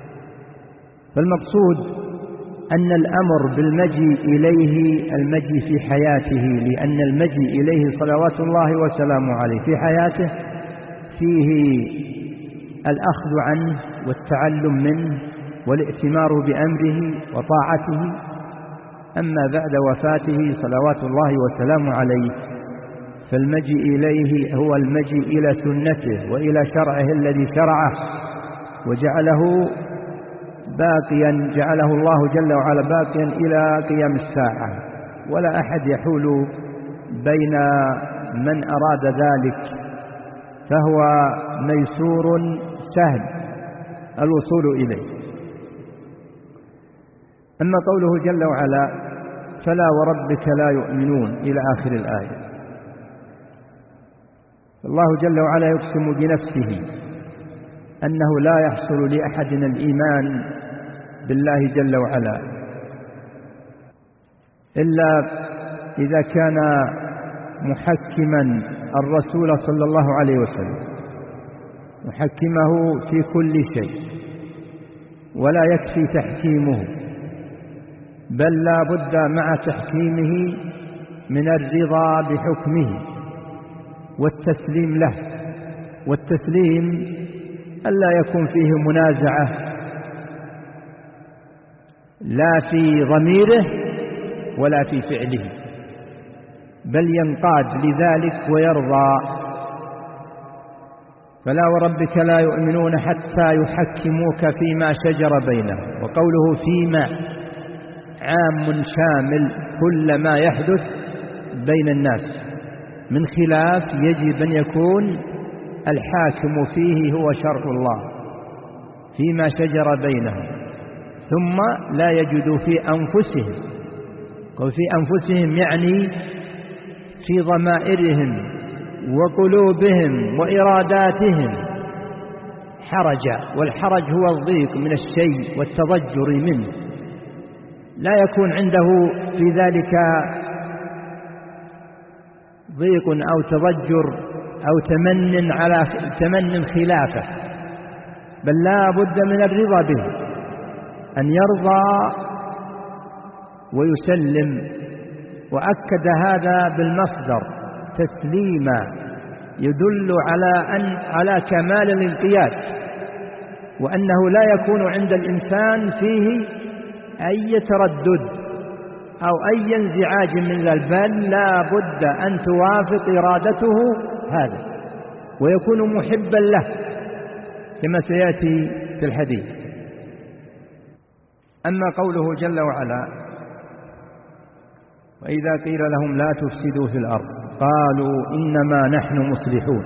فالمقصود أن الأمر بالمجيء إليه المجيء في حياته، لأن المجيء إليه صلوات الله وسلامه عليه في حياته فيه الأخذ عنه والتعلم منه والائتمار بأمره وطاعته. أما بعد وفاته صلوات الله وسلامه عليه فالمجيء إليه هو المجيء إلى سنته وإلى شرعه الذي شرعه وجعله باقيا، جعله الله جل وعلا باقيا إلى قيام الساعة، ولا أحد يحول بين من أراد ذلك، فهو ميسور سهل الوصول إليه. أما قوله جل وعلا: فلا وربك لا يؤمنون إلى آخر الآية، الله جل وعلا يقسم بنفسه أنه لا يحصل لأحد الإيمان بالله جل وعلا إلا إذا كان محكما الرسول صلى الله عليه وسلم، محكمه في كل شيء، ولا يكفي تحكيمه، بل لا بد مع تحكيمه من الرضا بحكمه والتسليم له، والتسليم ألا يكون فيه منازعة لا في ضميره ولا في فعله، بل ينقاد لذلك ويرضى. فلا وربك لا يؤمنون حتى يحكموك فيما شجر بينهم، وقوله فيما عام شامل كل ما يحدث بين الناس من خلاف يجب أن يكون الحاكم فيه هو شرع الله فيما شجر بينهم، ثم لا يجدوا في أنفسهم، وفي أنفسهم يعني في ضمائرهم وقلوبهم وإراداتهم حرجا، والحرج هو الضيق من الشيء والتضجر منه، لا يكون عنده في ذلك ضيق أو تضجر أو تمن على تمن خلافه، بل لا بد من الرضا به، أن يرضى ويسلم. وأكد هذا بالمصدر تسليما يدل على أن على كمال الانقياد، وأنه لا يكون عند الإنسان فيه أي تردد أو أي انزعاج من ذلك، بل لا بد أن توافق إرادته هذا ويكون محبا له كما سيأتي في الحديث. أما قوله جل وعلا: وإذا قيل لهم لا تفسدوا في الأرض قالوا إنما نحن مصلحون،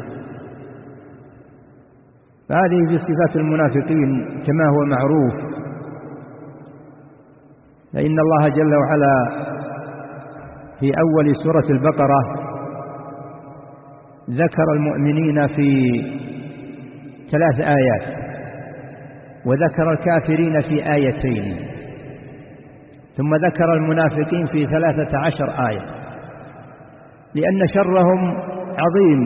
فهذه في صفات المنافقين كما هو معروف، فإن الله جل وعلا في أول سورة البقرة ذكر المؤمنين في ثلاث آيات، وذكر الكافرين في آيتين، ثم ذكر المنافقين في ثلاثة عشر آية، لأن شرهم عظيم،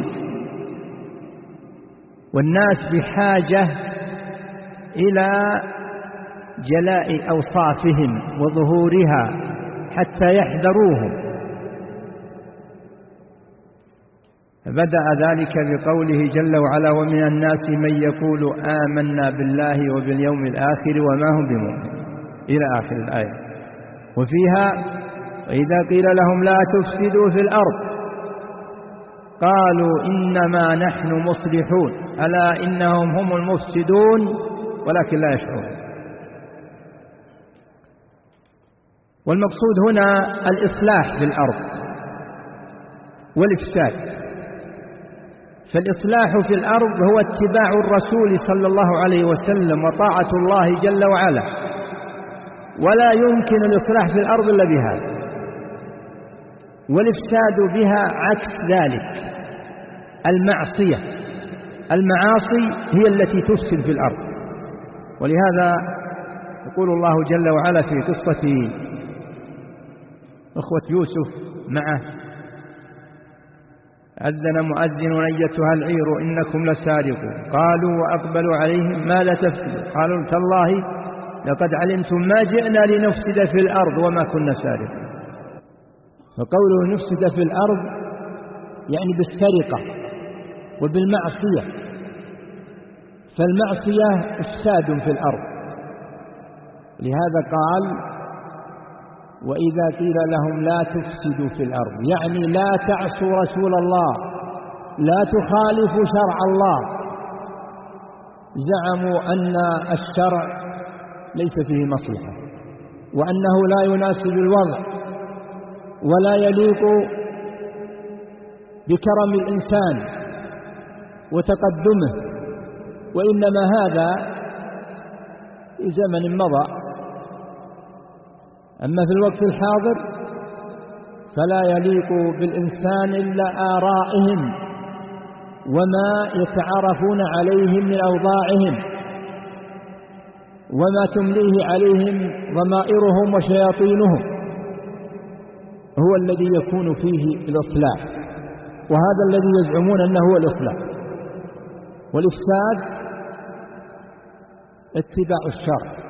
والناس بحاجة إلى جلاء أوصافهم وظهورها حتى يحذروهم. بدأ ذلك بقوله جل وعلا: ومن الناس من يقول آمنا بالله وباليوم الآخر وما هم بمؤمنين، إلى آخر الآية. وفيها: وإذا قيل لهم لا تفسدوا في الأرض قالوا إنما نحن مصلحون ألا إنهم هم المفسدون ولكن لا يشعرون. والمقصود هنا الإصلاح في الأرض والإفساد. فالإصلاح في الأرض هو اتباع الرسول صلى الله عليه وسلم وطاعة الله جل وعلا، ولا يمكن الإصلاح في الأرض إلا بهذا. والإفساد بها عكس ذلك، المعصية. المعاصي هي التي تفسد في الأرض. ولهذا يقول الله جل وعلا في قصة أخوة يوسف معه: أذن مؤذن أيتها العير إنكم لسارقون قالوا وأقبلوا عليهم ماذا تفسدون قالوا تالله لقد علمتم ما جئنا لنفسد في الأرض وما كنا سارقين. فقوله نفسد في الأرض يعني بالسرقة وبالمعصية، فالمعصية إفساد في الأرض. لهذا قال: وإذا قيل لهم لا تفسدوا في الأرض، يعني لا تعصوا رسول الله، لا تخالفوا شرع الله. زعموا أن الشرع ليس فيه مصلحة، وأنه لا يناسب الوضع ولا يليق بكرم الإنسان وتقدمه، وإنما هذا في زمن مضى. أما في الوقت الحاضر فلا يليق بالإنسان إلا آرائهم وما يتعارفون عليه من أوضاعهم وما تمليه عليهم ضمائرهم وشياطينهم، هو الذي يكون فيه الإصلاح، وهذا الذي يزعمون أنه هو الإصلاح. والإفساد اتباع الشرع،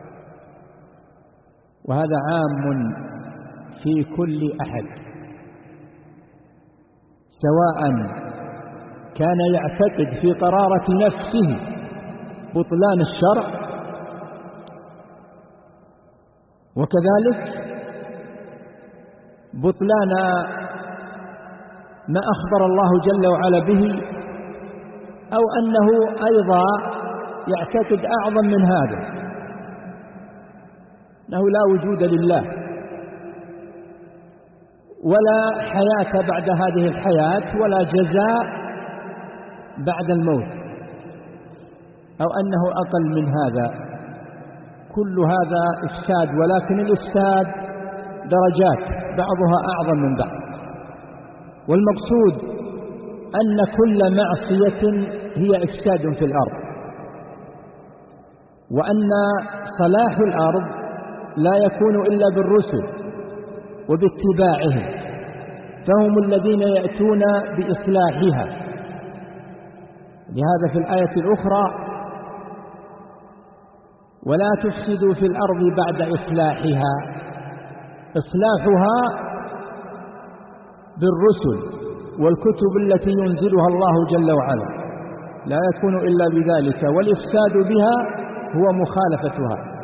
وهذا عام في كل أحد، سواء كان يعتقد في قرارة نفسه بطلان الشرع، وكذلك بطلان ما أخبر الله جل وعلا به، أو أنه أيضا يعتقد أعظم من هذا، أنه لا وجود لله ولا حياة بعد هذه الحياة ولا جزاء بعد الموت، أو أنه أقل من هذا. كل هذا إفساد، ولكن الإفساد درجات بعضها أعظم من بعض. والمقصود أن كل معصية هي إفساد في الأرض، وأن صلاح الأرض لا يكون إلا بالرسل وباتباعهم، فهم الذين يأتون بإصلاحها. لهذا في الآية الأخرى: ولا تفسدوا في الأرض بعد إصلاحها. إصلاحها بالرسل والكتب التي ينزلها الله جل وعلا، لا يكون إلا بذلك، والإفساد بها هو مخالفتها.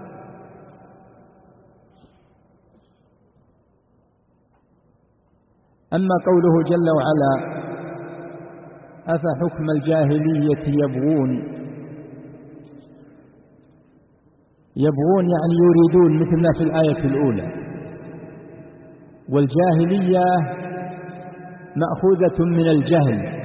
أما قوله جل وعلا: أفحكم الجاهلية يبغون، يبغون يعني يريدون، مثل ما في الآية الأولى. والجاهلية مأخوذة من الجهل،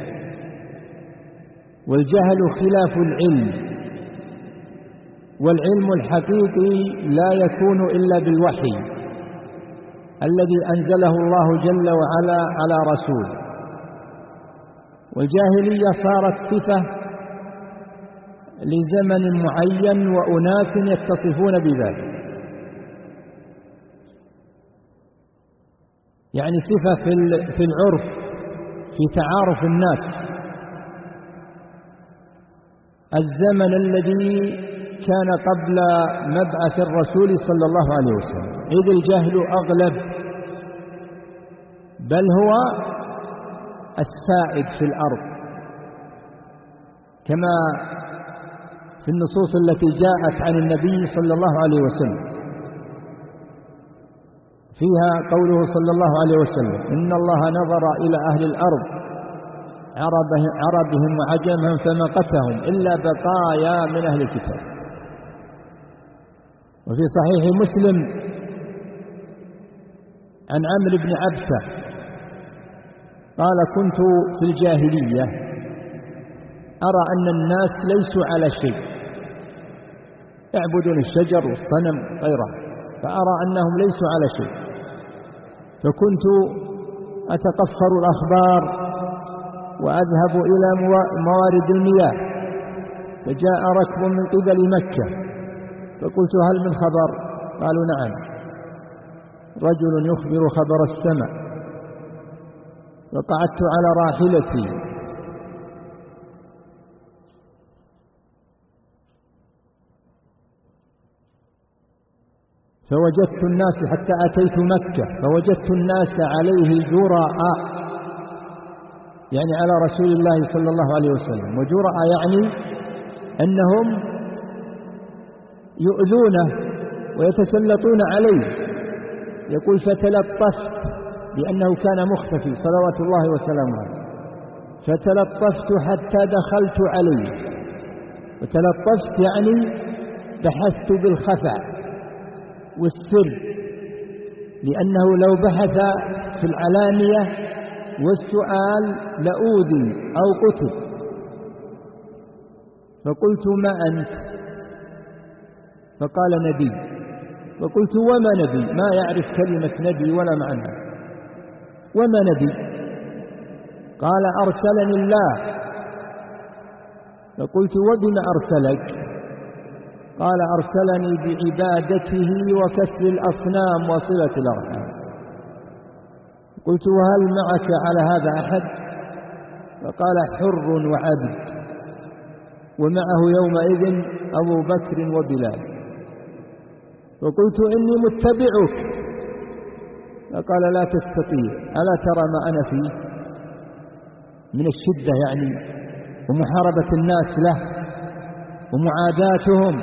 والجهل خلاف العلم، والعلم الحقيقي لا يكون إلا بالوحي الذي أنزله الله جل وعلا على رسوله. والجاهلية صارت صفة لزمن معين وأناس يتصفون بذلك، يعني صفة في العرف في تعارف الناس. الزمن الذي كان قبل مبعث الرسول صلى الله عليه وسلم، إذ الجهل أغلب، بل هو السائد في الأرض، كما في النصوص التي جاءت عن النبي صلى الله عليه وسلم فيها قوله صلى الله عليه وسلم: إن الله نظر إلى أهل الأرض عربهم وعجمهم فمقتهم إلا بقايا من أهل الكتاب. وفي صحيح مسلم عن عمرو بن عبسة قال: كنت في الجاهلية أرى أن الناس ليسوا على شيء، يعبدون الشجر والصنم غيره، فأرى أنهم ليسوا على شيء، فكنت أتقفر الأخبار وأذهب إلى موارد المياه، فجاء ركب من قبل مكة فقلت: هل من خبر؟ قالوا: نعم، رجل يخبر خبر السماء. فقعدت على راحلتي فوجدت الناس حتى أتيت مكة فوجدت الناس عليه جرأ، يعني على رسول الله صلى الله عليه وسلم، وجرأ يعني أنهم يؤذونه ويتسلطون عليه. يقول: فتلطفت، لأنه كان مختفي صلوات الله وسلامه عليه، فتلطفت حتى دخلت عليه. وتلطفت يعني بحثت بالخفاء والسر، لأنه لو بحث في العلانية والسؤال لأوذي أو قتل. فقلت: ما أنت؟ فقال: نبي. فقلت: وما نبي؟ ما يعرف كلمة نبي ولا معنى. وما نبي؟ قال: أرسلني الله. فقلت: وبما أرسلك؟ قال: أرسلني بعبادته وكسر الأصنام وصلة الأرحام. قلت: وهل معك على هذا أحد؟ فقال: حر وعبد، ومعه يومئذ أبو بكر وبلال. فقلت: إني متبعك. فقال: لا تستطيع، ألا ترى ما أنا فيه من الشدة يعني ومحاربة الناس له ومعاداتهم،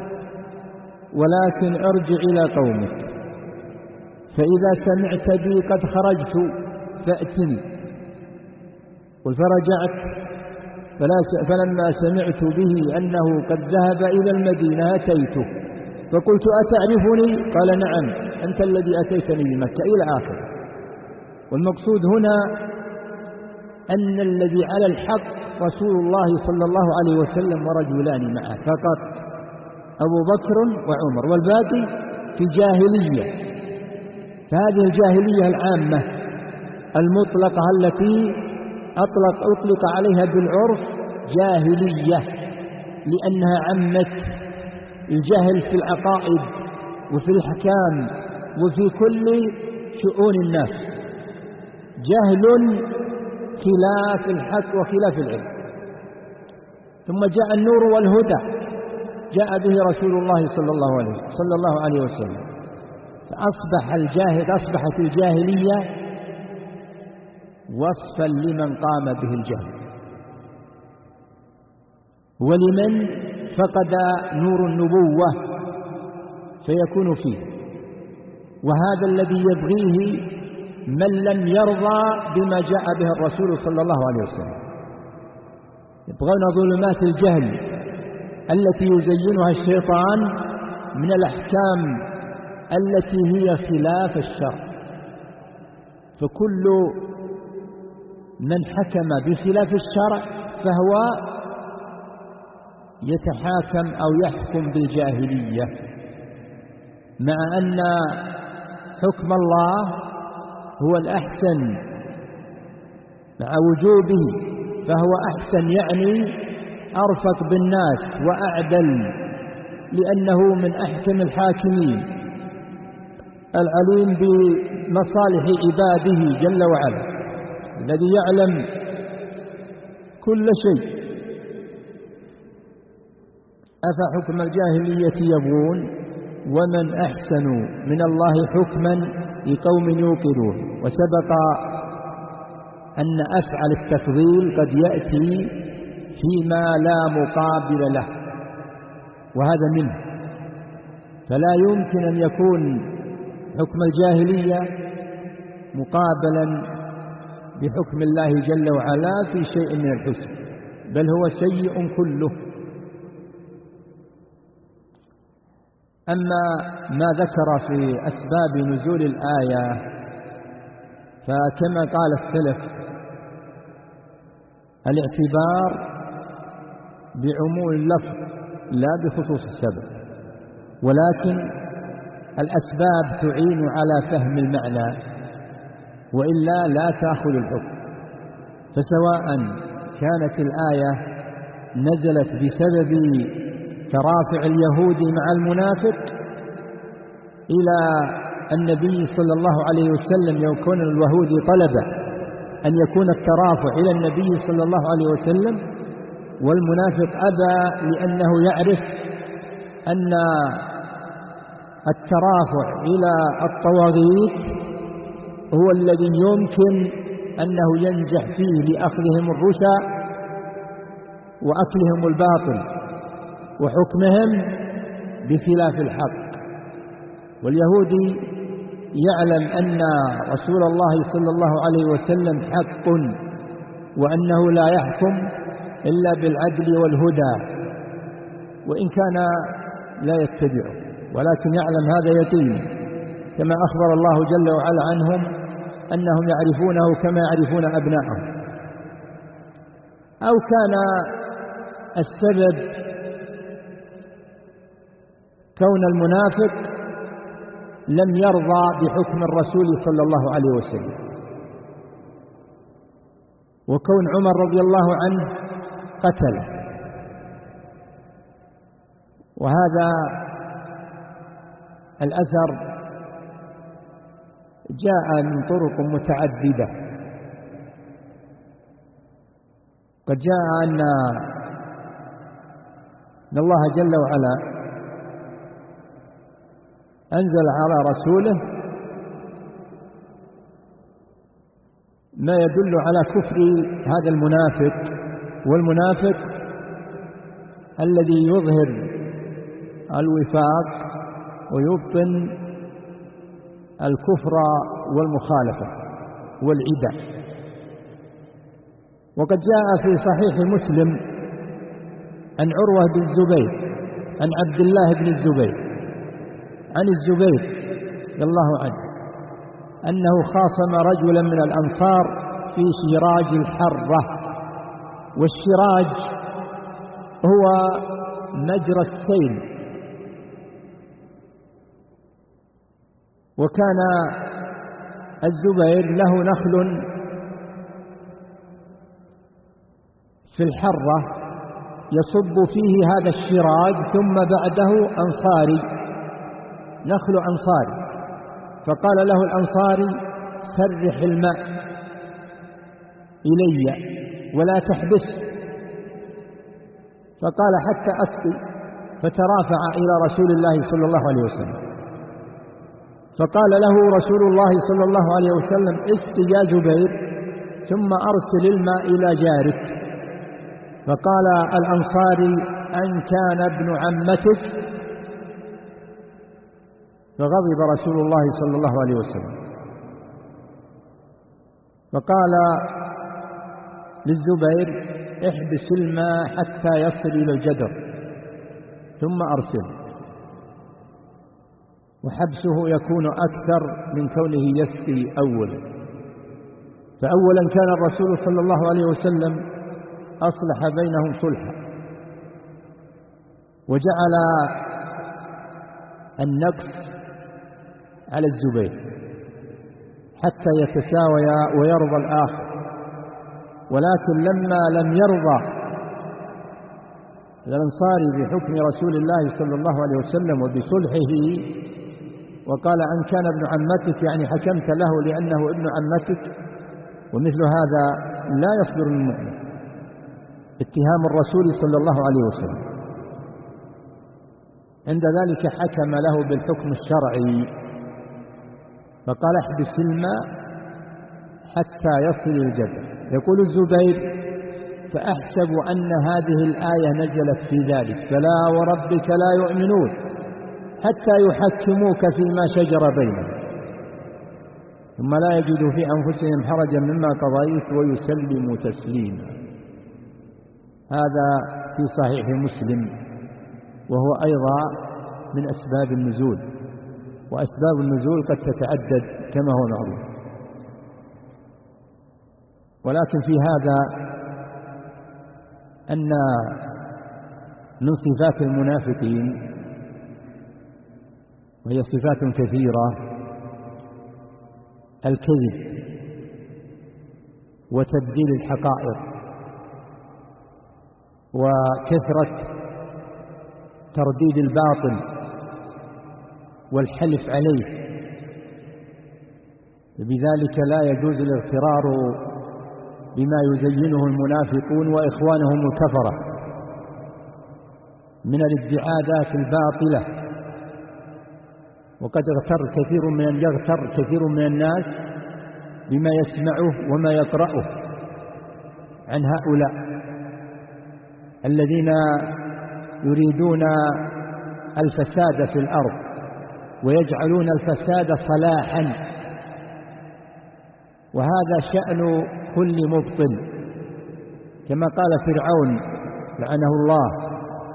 ولكن ارجع إلى قومك، فإذا سمعت بي قد خرجت فأتني. قل: فرجعت، فلما سمعت به أنه قد ذهب إلى المدينة أتيته، فقلت: أتعرفني؟ قال: نعم، أنت الذي أتيتني بمكة، إلى آخر. والمقصود هنا أن الذي على الحق رسول الله صلى الله عليه وسلم ورجلان معه فقط، أبو بكر وعمر، والباقي في جاهلية. فهذه الجاهلية العامة المطلقة التي أطلق, أطلق عليها بالعرف جاهلية، لأنها عمت الجهل في العقائد وفي الحكام وفي كل شؤون الناس، جهل خلاف الحق وخلاف العلم. ثم جاء النور والهدى، جاء به رسول الله صلى الله عليه صلى الله عليه وسلم، فأصبح الجاهل أصبحت الجاهلية وصفا لمن قام به الجهل ولمن فقد نور النبوة فيكون فيه. وهذا الذي يبغيه من لم يرضى بما جاء به الرسول صلى الله عليه وسلم. يبغون ظلمات الجهل التي يزينها الشيطان من الأحكام التي هي خلاف الشرع. فكل من حكم بخلاف الشرع فهو يتحاكم أو يحكم بالجاهلية، مع أن حكم الله هو الأحسن مع وجوبه، فهو أحسن يعني أرفق بالناس وأعدل، لأنه من أحكم الحاكمين العليم بمصالح عباده جل وعلا، الذي يعلم كل شيء. أفحكم الجاهلية يبغون ومن أحسن من الله حكما لقوم يوقنون. وسبق أن أفعل التفضيل قد يأتي فيما لا مقابل له، وهذا منه. فلا يمكن أن يكون حكم الجاهلية مقابلا بحكم الله جل وعلا في شيء من الحسن، بل هو سيء كله. أما ما ذكر في أسباب نزول الآية فكما قال السلف الاعتبار بعموم اللفظ لا بخصوص السبب، ولكن الأسباب تعين على فهم المعنى، وإلا لا تأخذ الحكم. فسواء كانت الآية نزلت بسبب ترافع اليهود مع المنافق إلى النبي صلى الله عليه وسلم، يكون اليهود طلب أن يكون الترافع إلى النبي صلى الله عليه وسلم، والمنافق أبى لأنه يعرف أن الترافع إلى الطواغيت هو الذي يمكن أنه ينجح فيه لأخذهم الرشا وأكلهم الباطل وحكمهم بخلاف الحق. واليهودي يعلم أن رسول الله صلى الله عليه وسلم حق، وأنه لا يحكم إلا بالعدل والهدى، وإن كان لا يتبعه، ولكن يعلم هذا يقين، كما أخبر الله جل وعلا عنهم أنهم يعرفونه كما يعرفون أبناءهم. أو كان السبب كون المنافق لم يرضى بحكم الرسول صلى الله عليه وسلم، وكون عمر رضي الله عنه قتله. وهذا الأثر جاء من طرق متعددة. قد جاء أن الله جل وعلا أنزل على رسوله ما يدل على كفر هذا المنافق، والمنافق الذي يظهر الوفاق ويبطن الكفر والمخالفة والعداء. وقد جاء في صحيح مسلم عن عروة بن الزبير عن عبد الله بن الزبير عن الزبير رضي الله عنه أنه خاصم رجلا من الأنصار في شراج الحرة. والشراج هو مجرى السيل، وكان الزبير له نخل في الحرة يصب فيه هذا الشراج، ثم بعده أنصاري، نخل أنصاري، فقال له الأنصاري سرح الماء إلي ولا تحبس، فقال حتى أسقي، فترافع إلى رسول الله صلى الله عليه وسلم، فقال له رسول الله صلى الله عليه وسلم اسقي يا زبير ثم أرسل الماء إلى جارك. فقال الأنصاري أن كان ابن عمتك، فغضب رسول الله صلى الله عليه وسلم، فقال للزبير احبس الماء حتى يصل إلى الجدر ثم أرسل. وحبسه يكون أكثر من كونه يسقي أولا. فأولا كان الرسول صلى الله عليه وسلم أصلح بينهم صلحا، وجعل النقص على الزبير حتى يتساويا ويرضى الآخر. ولكن لما لم يرضى الأنصاري بحكم رسول الله صلى الله عليه وسلم وبصلحه، وقال أن كان ابن عمتك، يعني حكمت له لأنه ابن عمتك، ومثل هذا لا يصدر من المؤمن اتهام الرسول صلى الله عليه وسلم. عند ذلك حكم له بالحكم الشرعي، فقال احبس الماء حتى يصل الجدل. يقول الزبير: فأحسب أن هذه الآية نزلت في ذلك: فلا وربك لا يؤمنون حتى يحكموك فيما شجر بينهم ثم لا يجدوا في أنفسهم حرجا مما قضيت ويسلموا تسليما. هذا في صحيح مسلم، وهو أيضا من أسباب النزول، وأسباب النزول قد تتعدد كما هو معروف. ولكن في هذا أن من صفات المنافقين، وهي صفات كثيرة: الكذب وتبديل الحقائق وكثرة ترديد الباطل والحلف عليه. بذلك لا يجوز الاغترار بما يزينه المنافقون وإخوانهم الكفرة من الادعاءات الباطلة. وقد اغتر كثير من يغتر كثير من الناس بما يسمعه وما يقرأه عن هؤلاء الذين يريدون الفساد في الأرض ويجعلون الفساد صلاحا، وهذا شأن كل مبطل، كما قال فرعون لعنه الله: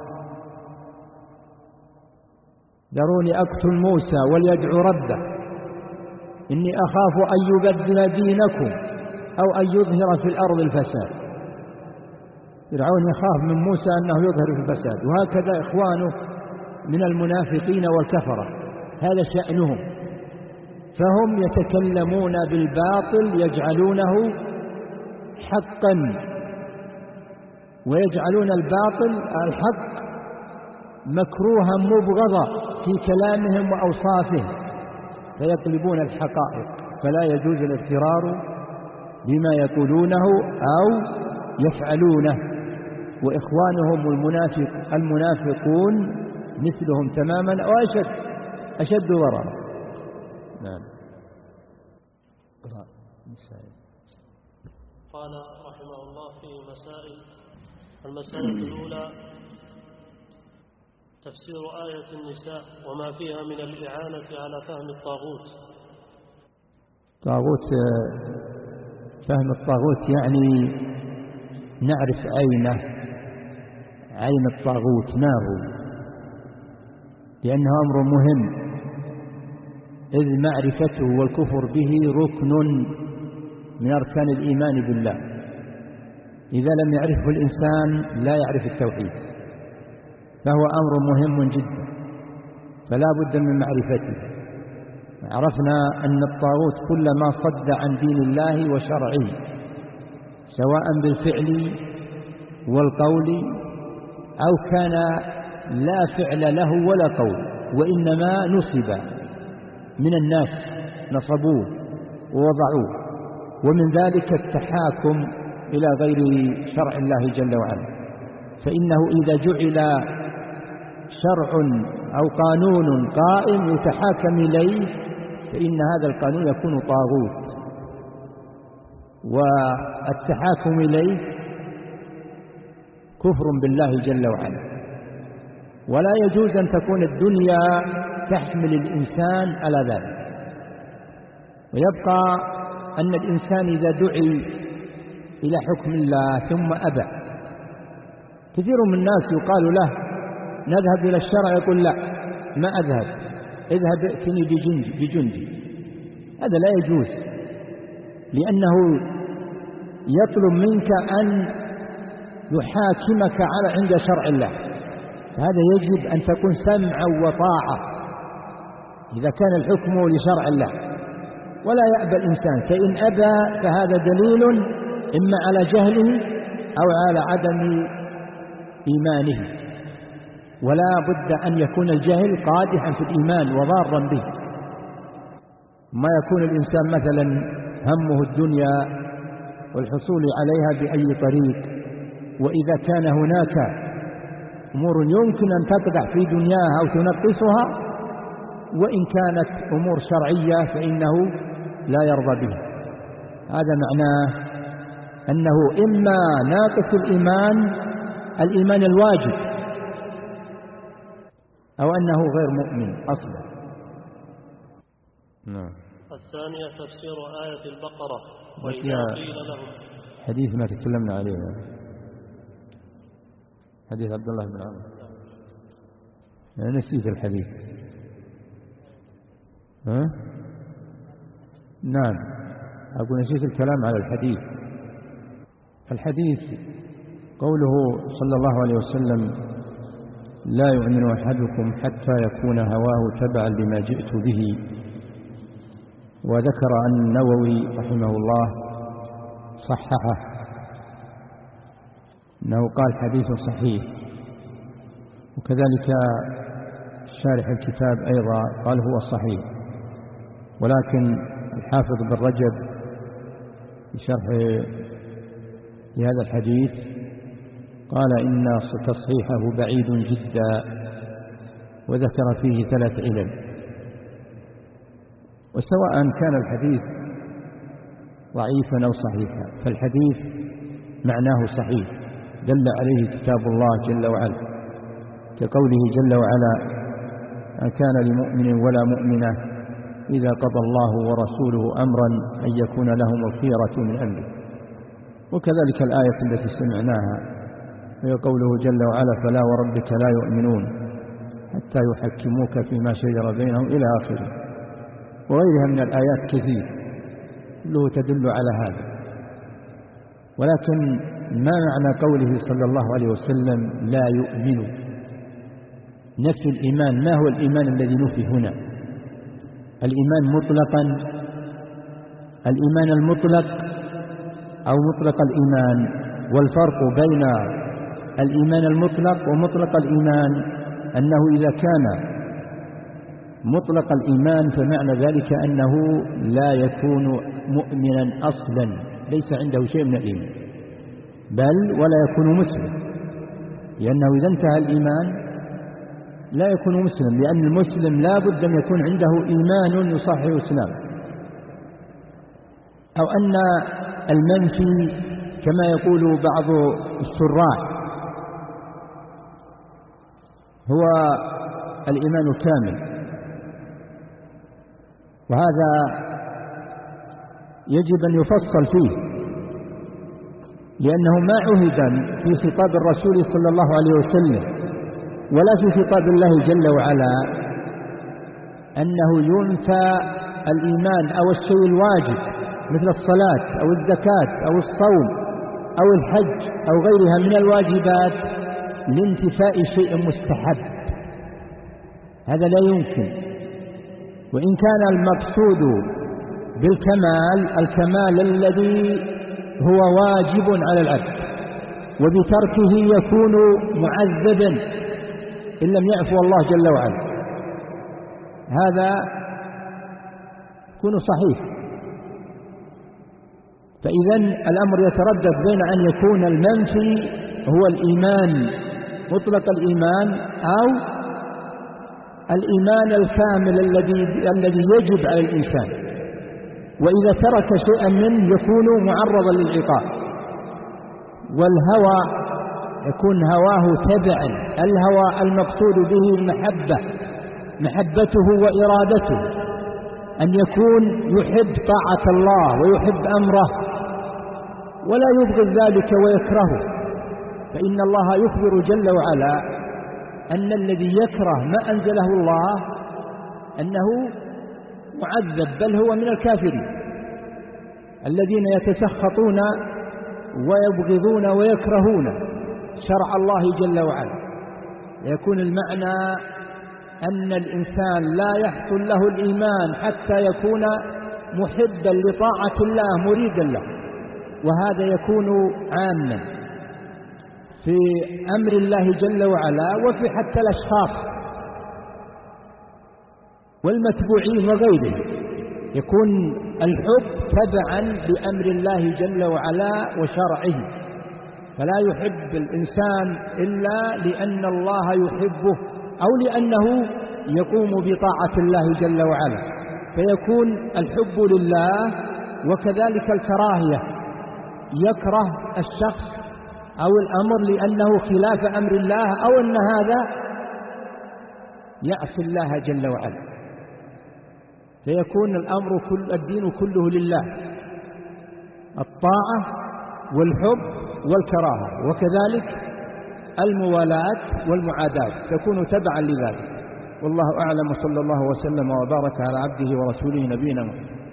ذروني أقتل موسى وليدعو ربه إني أخاف أن يبدل دينكم أو أن يظهر في الأرض الفساد. فرعون يخاف من موسى أنه يظهر في الفساد، وهكذا إخوانه من المنافقين والكفرة هذا شأنهم، فهم يتكلمون بالباطل يجعلونه حقا، ويجعلون الباطل الحق مكروها مبغضا في كلامهم وأوصافهم، فيقلبون الحقائق. فلا يجوز الاغترار بما يقولونه أو يفعلونه، وإخوانهم المنافق المنافقون مثلهم تماما أو أشد أشد ضررا. نعم. قال رحمه الله في مسائل: المسألة الأولى تفسير آية النساء وما فيها من الإعانة على فهم الطاغوت. طاغوت، فهم الطاغوت يعني نعرف عينه، عين الطاغوت ما هو، لأنه أمر مهم، إذ معرفته والكفر به ركن من أركان الإيمان بالله. إذا لم يعرفه الإنسان لا يعرف التوحيد، فهو أمر مهم جدا، فلا بد من معرفته. عرفنا أن الطاغوت كل ما صد عن دين الله وشرعه، سواء بالفعل والقول أو كان لا فعل له ولا قول، وإنما نصب من الناس، نصبوه ووضعوه، ومن ذلك التحاكم إلى غير شرع الله جل وعلا. فإنه إذا جعل شرع أو قانون قائم يتحاكم إليه فإن هذا القانون يكون طاغوت، والتحاكم إليه كفر بالله جل وعلا. ولا يجوز أن تكون الدنيا تحمل الإنسان على ذلك. ويبقى أن الإنسان إذا دعي إلى حكم الله ثم أبى، كثير من الناس يقال له نذهب إلى الشرع، يقول لا ما أذهب، اذهب ائتني بجندي, بجندي. هذا لا يجوز، لأنه يطلب منك أن يحاكمك على عند شرع الله، فهذا يجب أن تكون سمعا وطاعة إذا كان الحكم لشرع الله، ولا يأبى الإنسان. فإن أبى فهذا دليل إما على جهله أو على عدم إيمانه، ولا بد أن يكون الجهل قادحا في الإيمان وضارا به. ما يكون الإنسان مثلا همه الدنيا والحصول عليها بأي طريق، وإذا كان هناك أمور يمكن أن تقدح في دنياها أو تنقصها، وإن كانت أمور شرعية فإنه لا يرضى بها. هذا معناه أنه إما ناقص الإيمان الإيمان الواجب أو أنه غير مؤمن أصلا. نعم. الثانية تفسير آية البقرة. وإذا قيل لهم حديث ما تكلمنا عليه، حديث عبد الله بن عمرو، أنا نسيت الحديث. ها؟ نعم، أقول نسيت الكلام على الحديث. الحديث قوله صلى الله عليه وسلم: لا يؤمن أحدكم حتى يكون هواه تبعا لما جئت به. وذكر أن النووي رحمه الله صححه، أنه قال حديث صحيح، وكذلك شارح الكتاب أيضا قال هو صحيح. ولكن الحافظ بن رجب في شرح لهذا الحديث قال إن تصحيحه بعيد جدا، وذكر فيه ثلاث علل. وسواء كان الحديث ضعيفا أو صحيحا، فالحديث معناه صحيح دل عليه كتاب الله جل وعلا، كقوله جل وعلا: ما كان لمؤمن ولا مؤمنة إذا قضى الله ورسوله أمرا أن يكون لهم الخيرة من أمره. وكذلك الآية التي سمعناها هي قوله جل وعلا: فلا وربك لا يؤمنون حتى يحكموك فيما شجر بينهم إلى آخره. وغيرها من الآيات كثير كله تدل على هذا. ولكن ما معنى قوله صلى الله عليه وسلم لا يؤمن؟ نفي الإيمان. ما هو الإيمان الذي نفي هنا؟ الإيمان مطلقا، الإيمان المطلق أو مطلق الإيمان. والفرق بين الإيمان المطلق ومطلق الإيمان أنه إذا كان مطلق الإيمان فمعنى ذلك أنه لا يكون مؤمنا أصلا، ليس عنده شيء من الإيمان، بل ولا يكون مسلم، لأنه إذا انتهى الإيمان لا يكون مسلم، لأن المسلم لا بد أن يكون عنده إيمان يصحح إسلامه. أو أن المنفي كما يقول بعض الشراح هو الإيمان الكامل، وهذا يجب أن يفصل فيه، لأنه ما عهد في خطاب الرسول صلى الله عليه وسلم ولا في خطاب الله جل وعلا أنه ينفى الإيمان أو الشيء الواجب مثل الصلاة أو الزكاة أو الصوم أو الحج أو غيرها من الواجبات لانتفاء شيء مستحب. هذا لا يمكن. وإن كان المقصود بالكمال الكمال الذي هو واجب على العبد، وبتركه يكون معذبا إن لم يعفو الله جل وعلا، هذا يكون صحيح. فإذا الأمر يتردد بين أن يكون المنفي هو الإيمان مطلق الإيمان أو الإيمان الكامل الذي الذي يجب على الإنسان، وإذا ترك شيئا منه يكون معرضا للعقاب. والهوى يكون هواه تبعا، الهوى المقصود به المحبة، محبته وإرادته، أن يكون يحب طاعة الله ويحب أمره ولا يبغض ذلك ويكرهه. فإن الله يخبر جل وعلا أن الذي يكره ما أنزله الله أنه معذب، بل هو من الكافرين الذين يتسخطون ويبغضون ويكرهون شرع الله جل وعلا. يكون المعنى أن الإنسان لا يحصل له الإيمان حتى يكون محبا لطاعة الله مريدا له، وهذا يكون عاما في أمر الله جل وعلا وفي حتى الأشخاص والمتبوعين وغيره. يكون الحب تبعا لأمر الله جل وعلا وشرعه، فلا يحب الإنسان إلا لأن الله يحبه أو لأنه يقوم بطاعة الله جل وعلا، فيكون الحب لله وكذلك الكراهية، يكره الشخص أو الأمر لأنه خلاف أمر الله أو أن هذا يعصي الله جل وعلا، فيكون الأمر كل الدين كله لله، الطاعة والحب والكراهة، وكذلك الموالاة والمعاداة تكون تبعا لذلك. والله أعلم، صلى الله وسلم وبارك على عبده ورسوله نبينا محمد.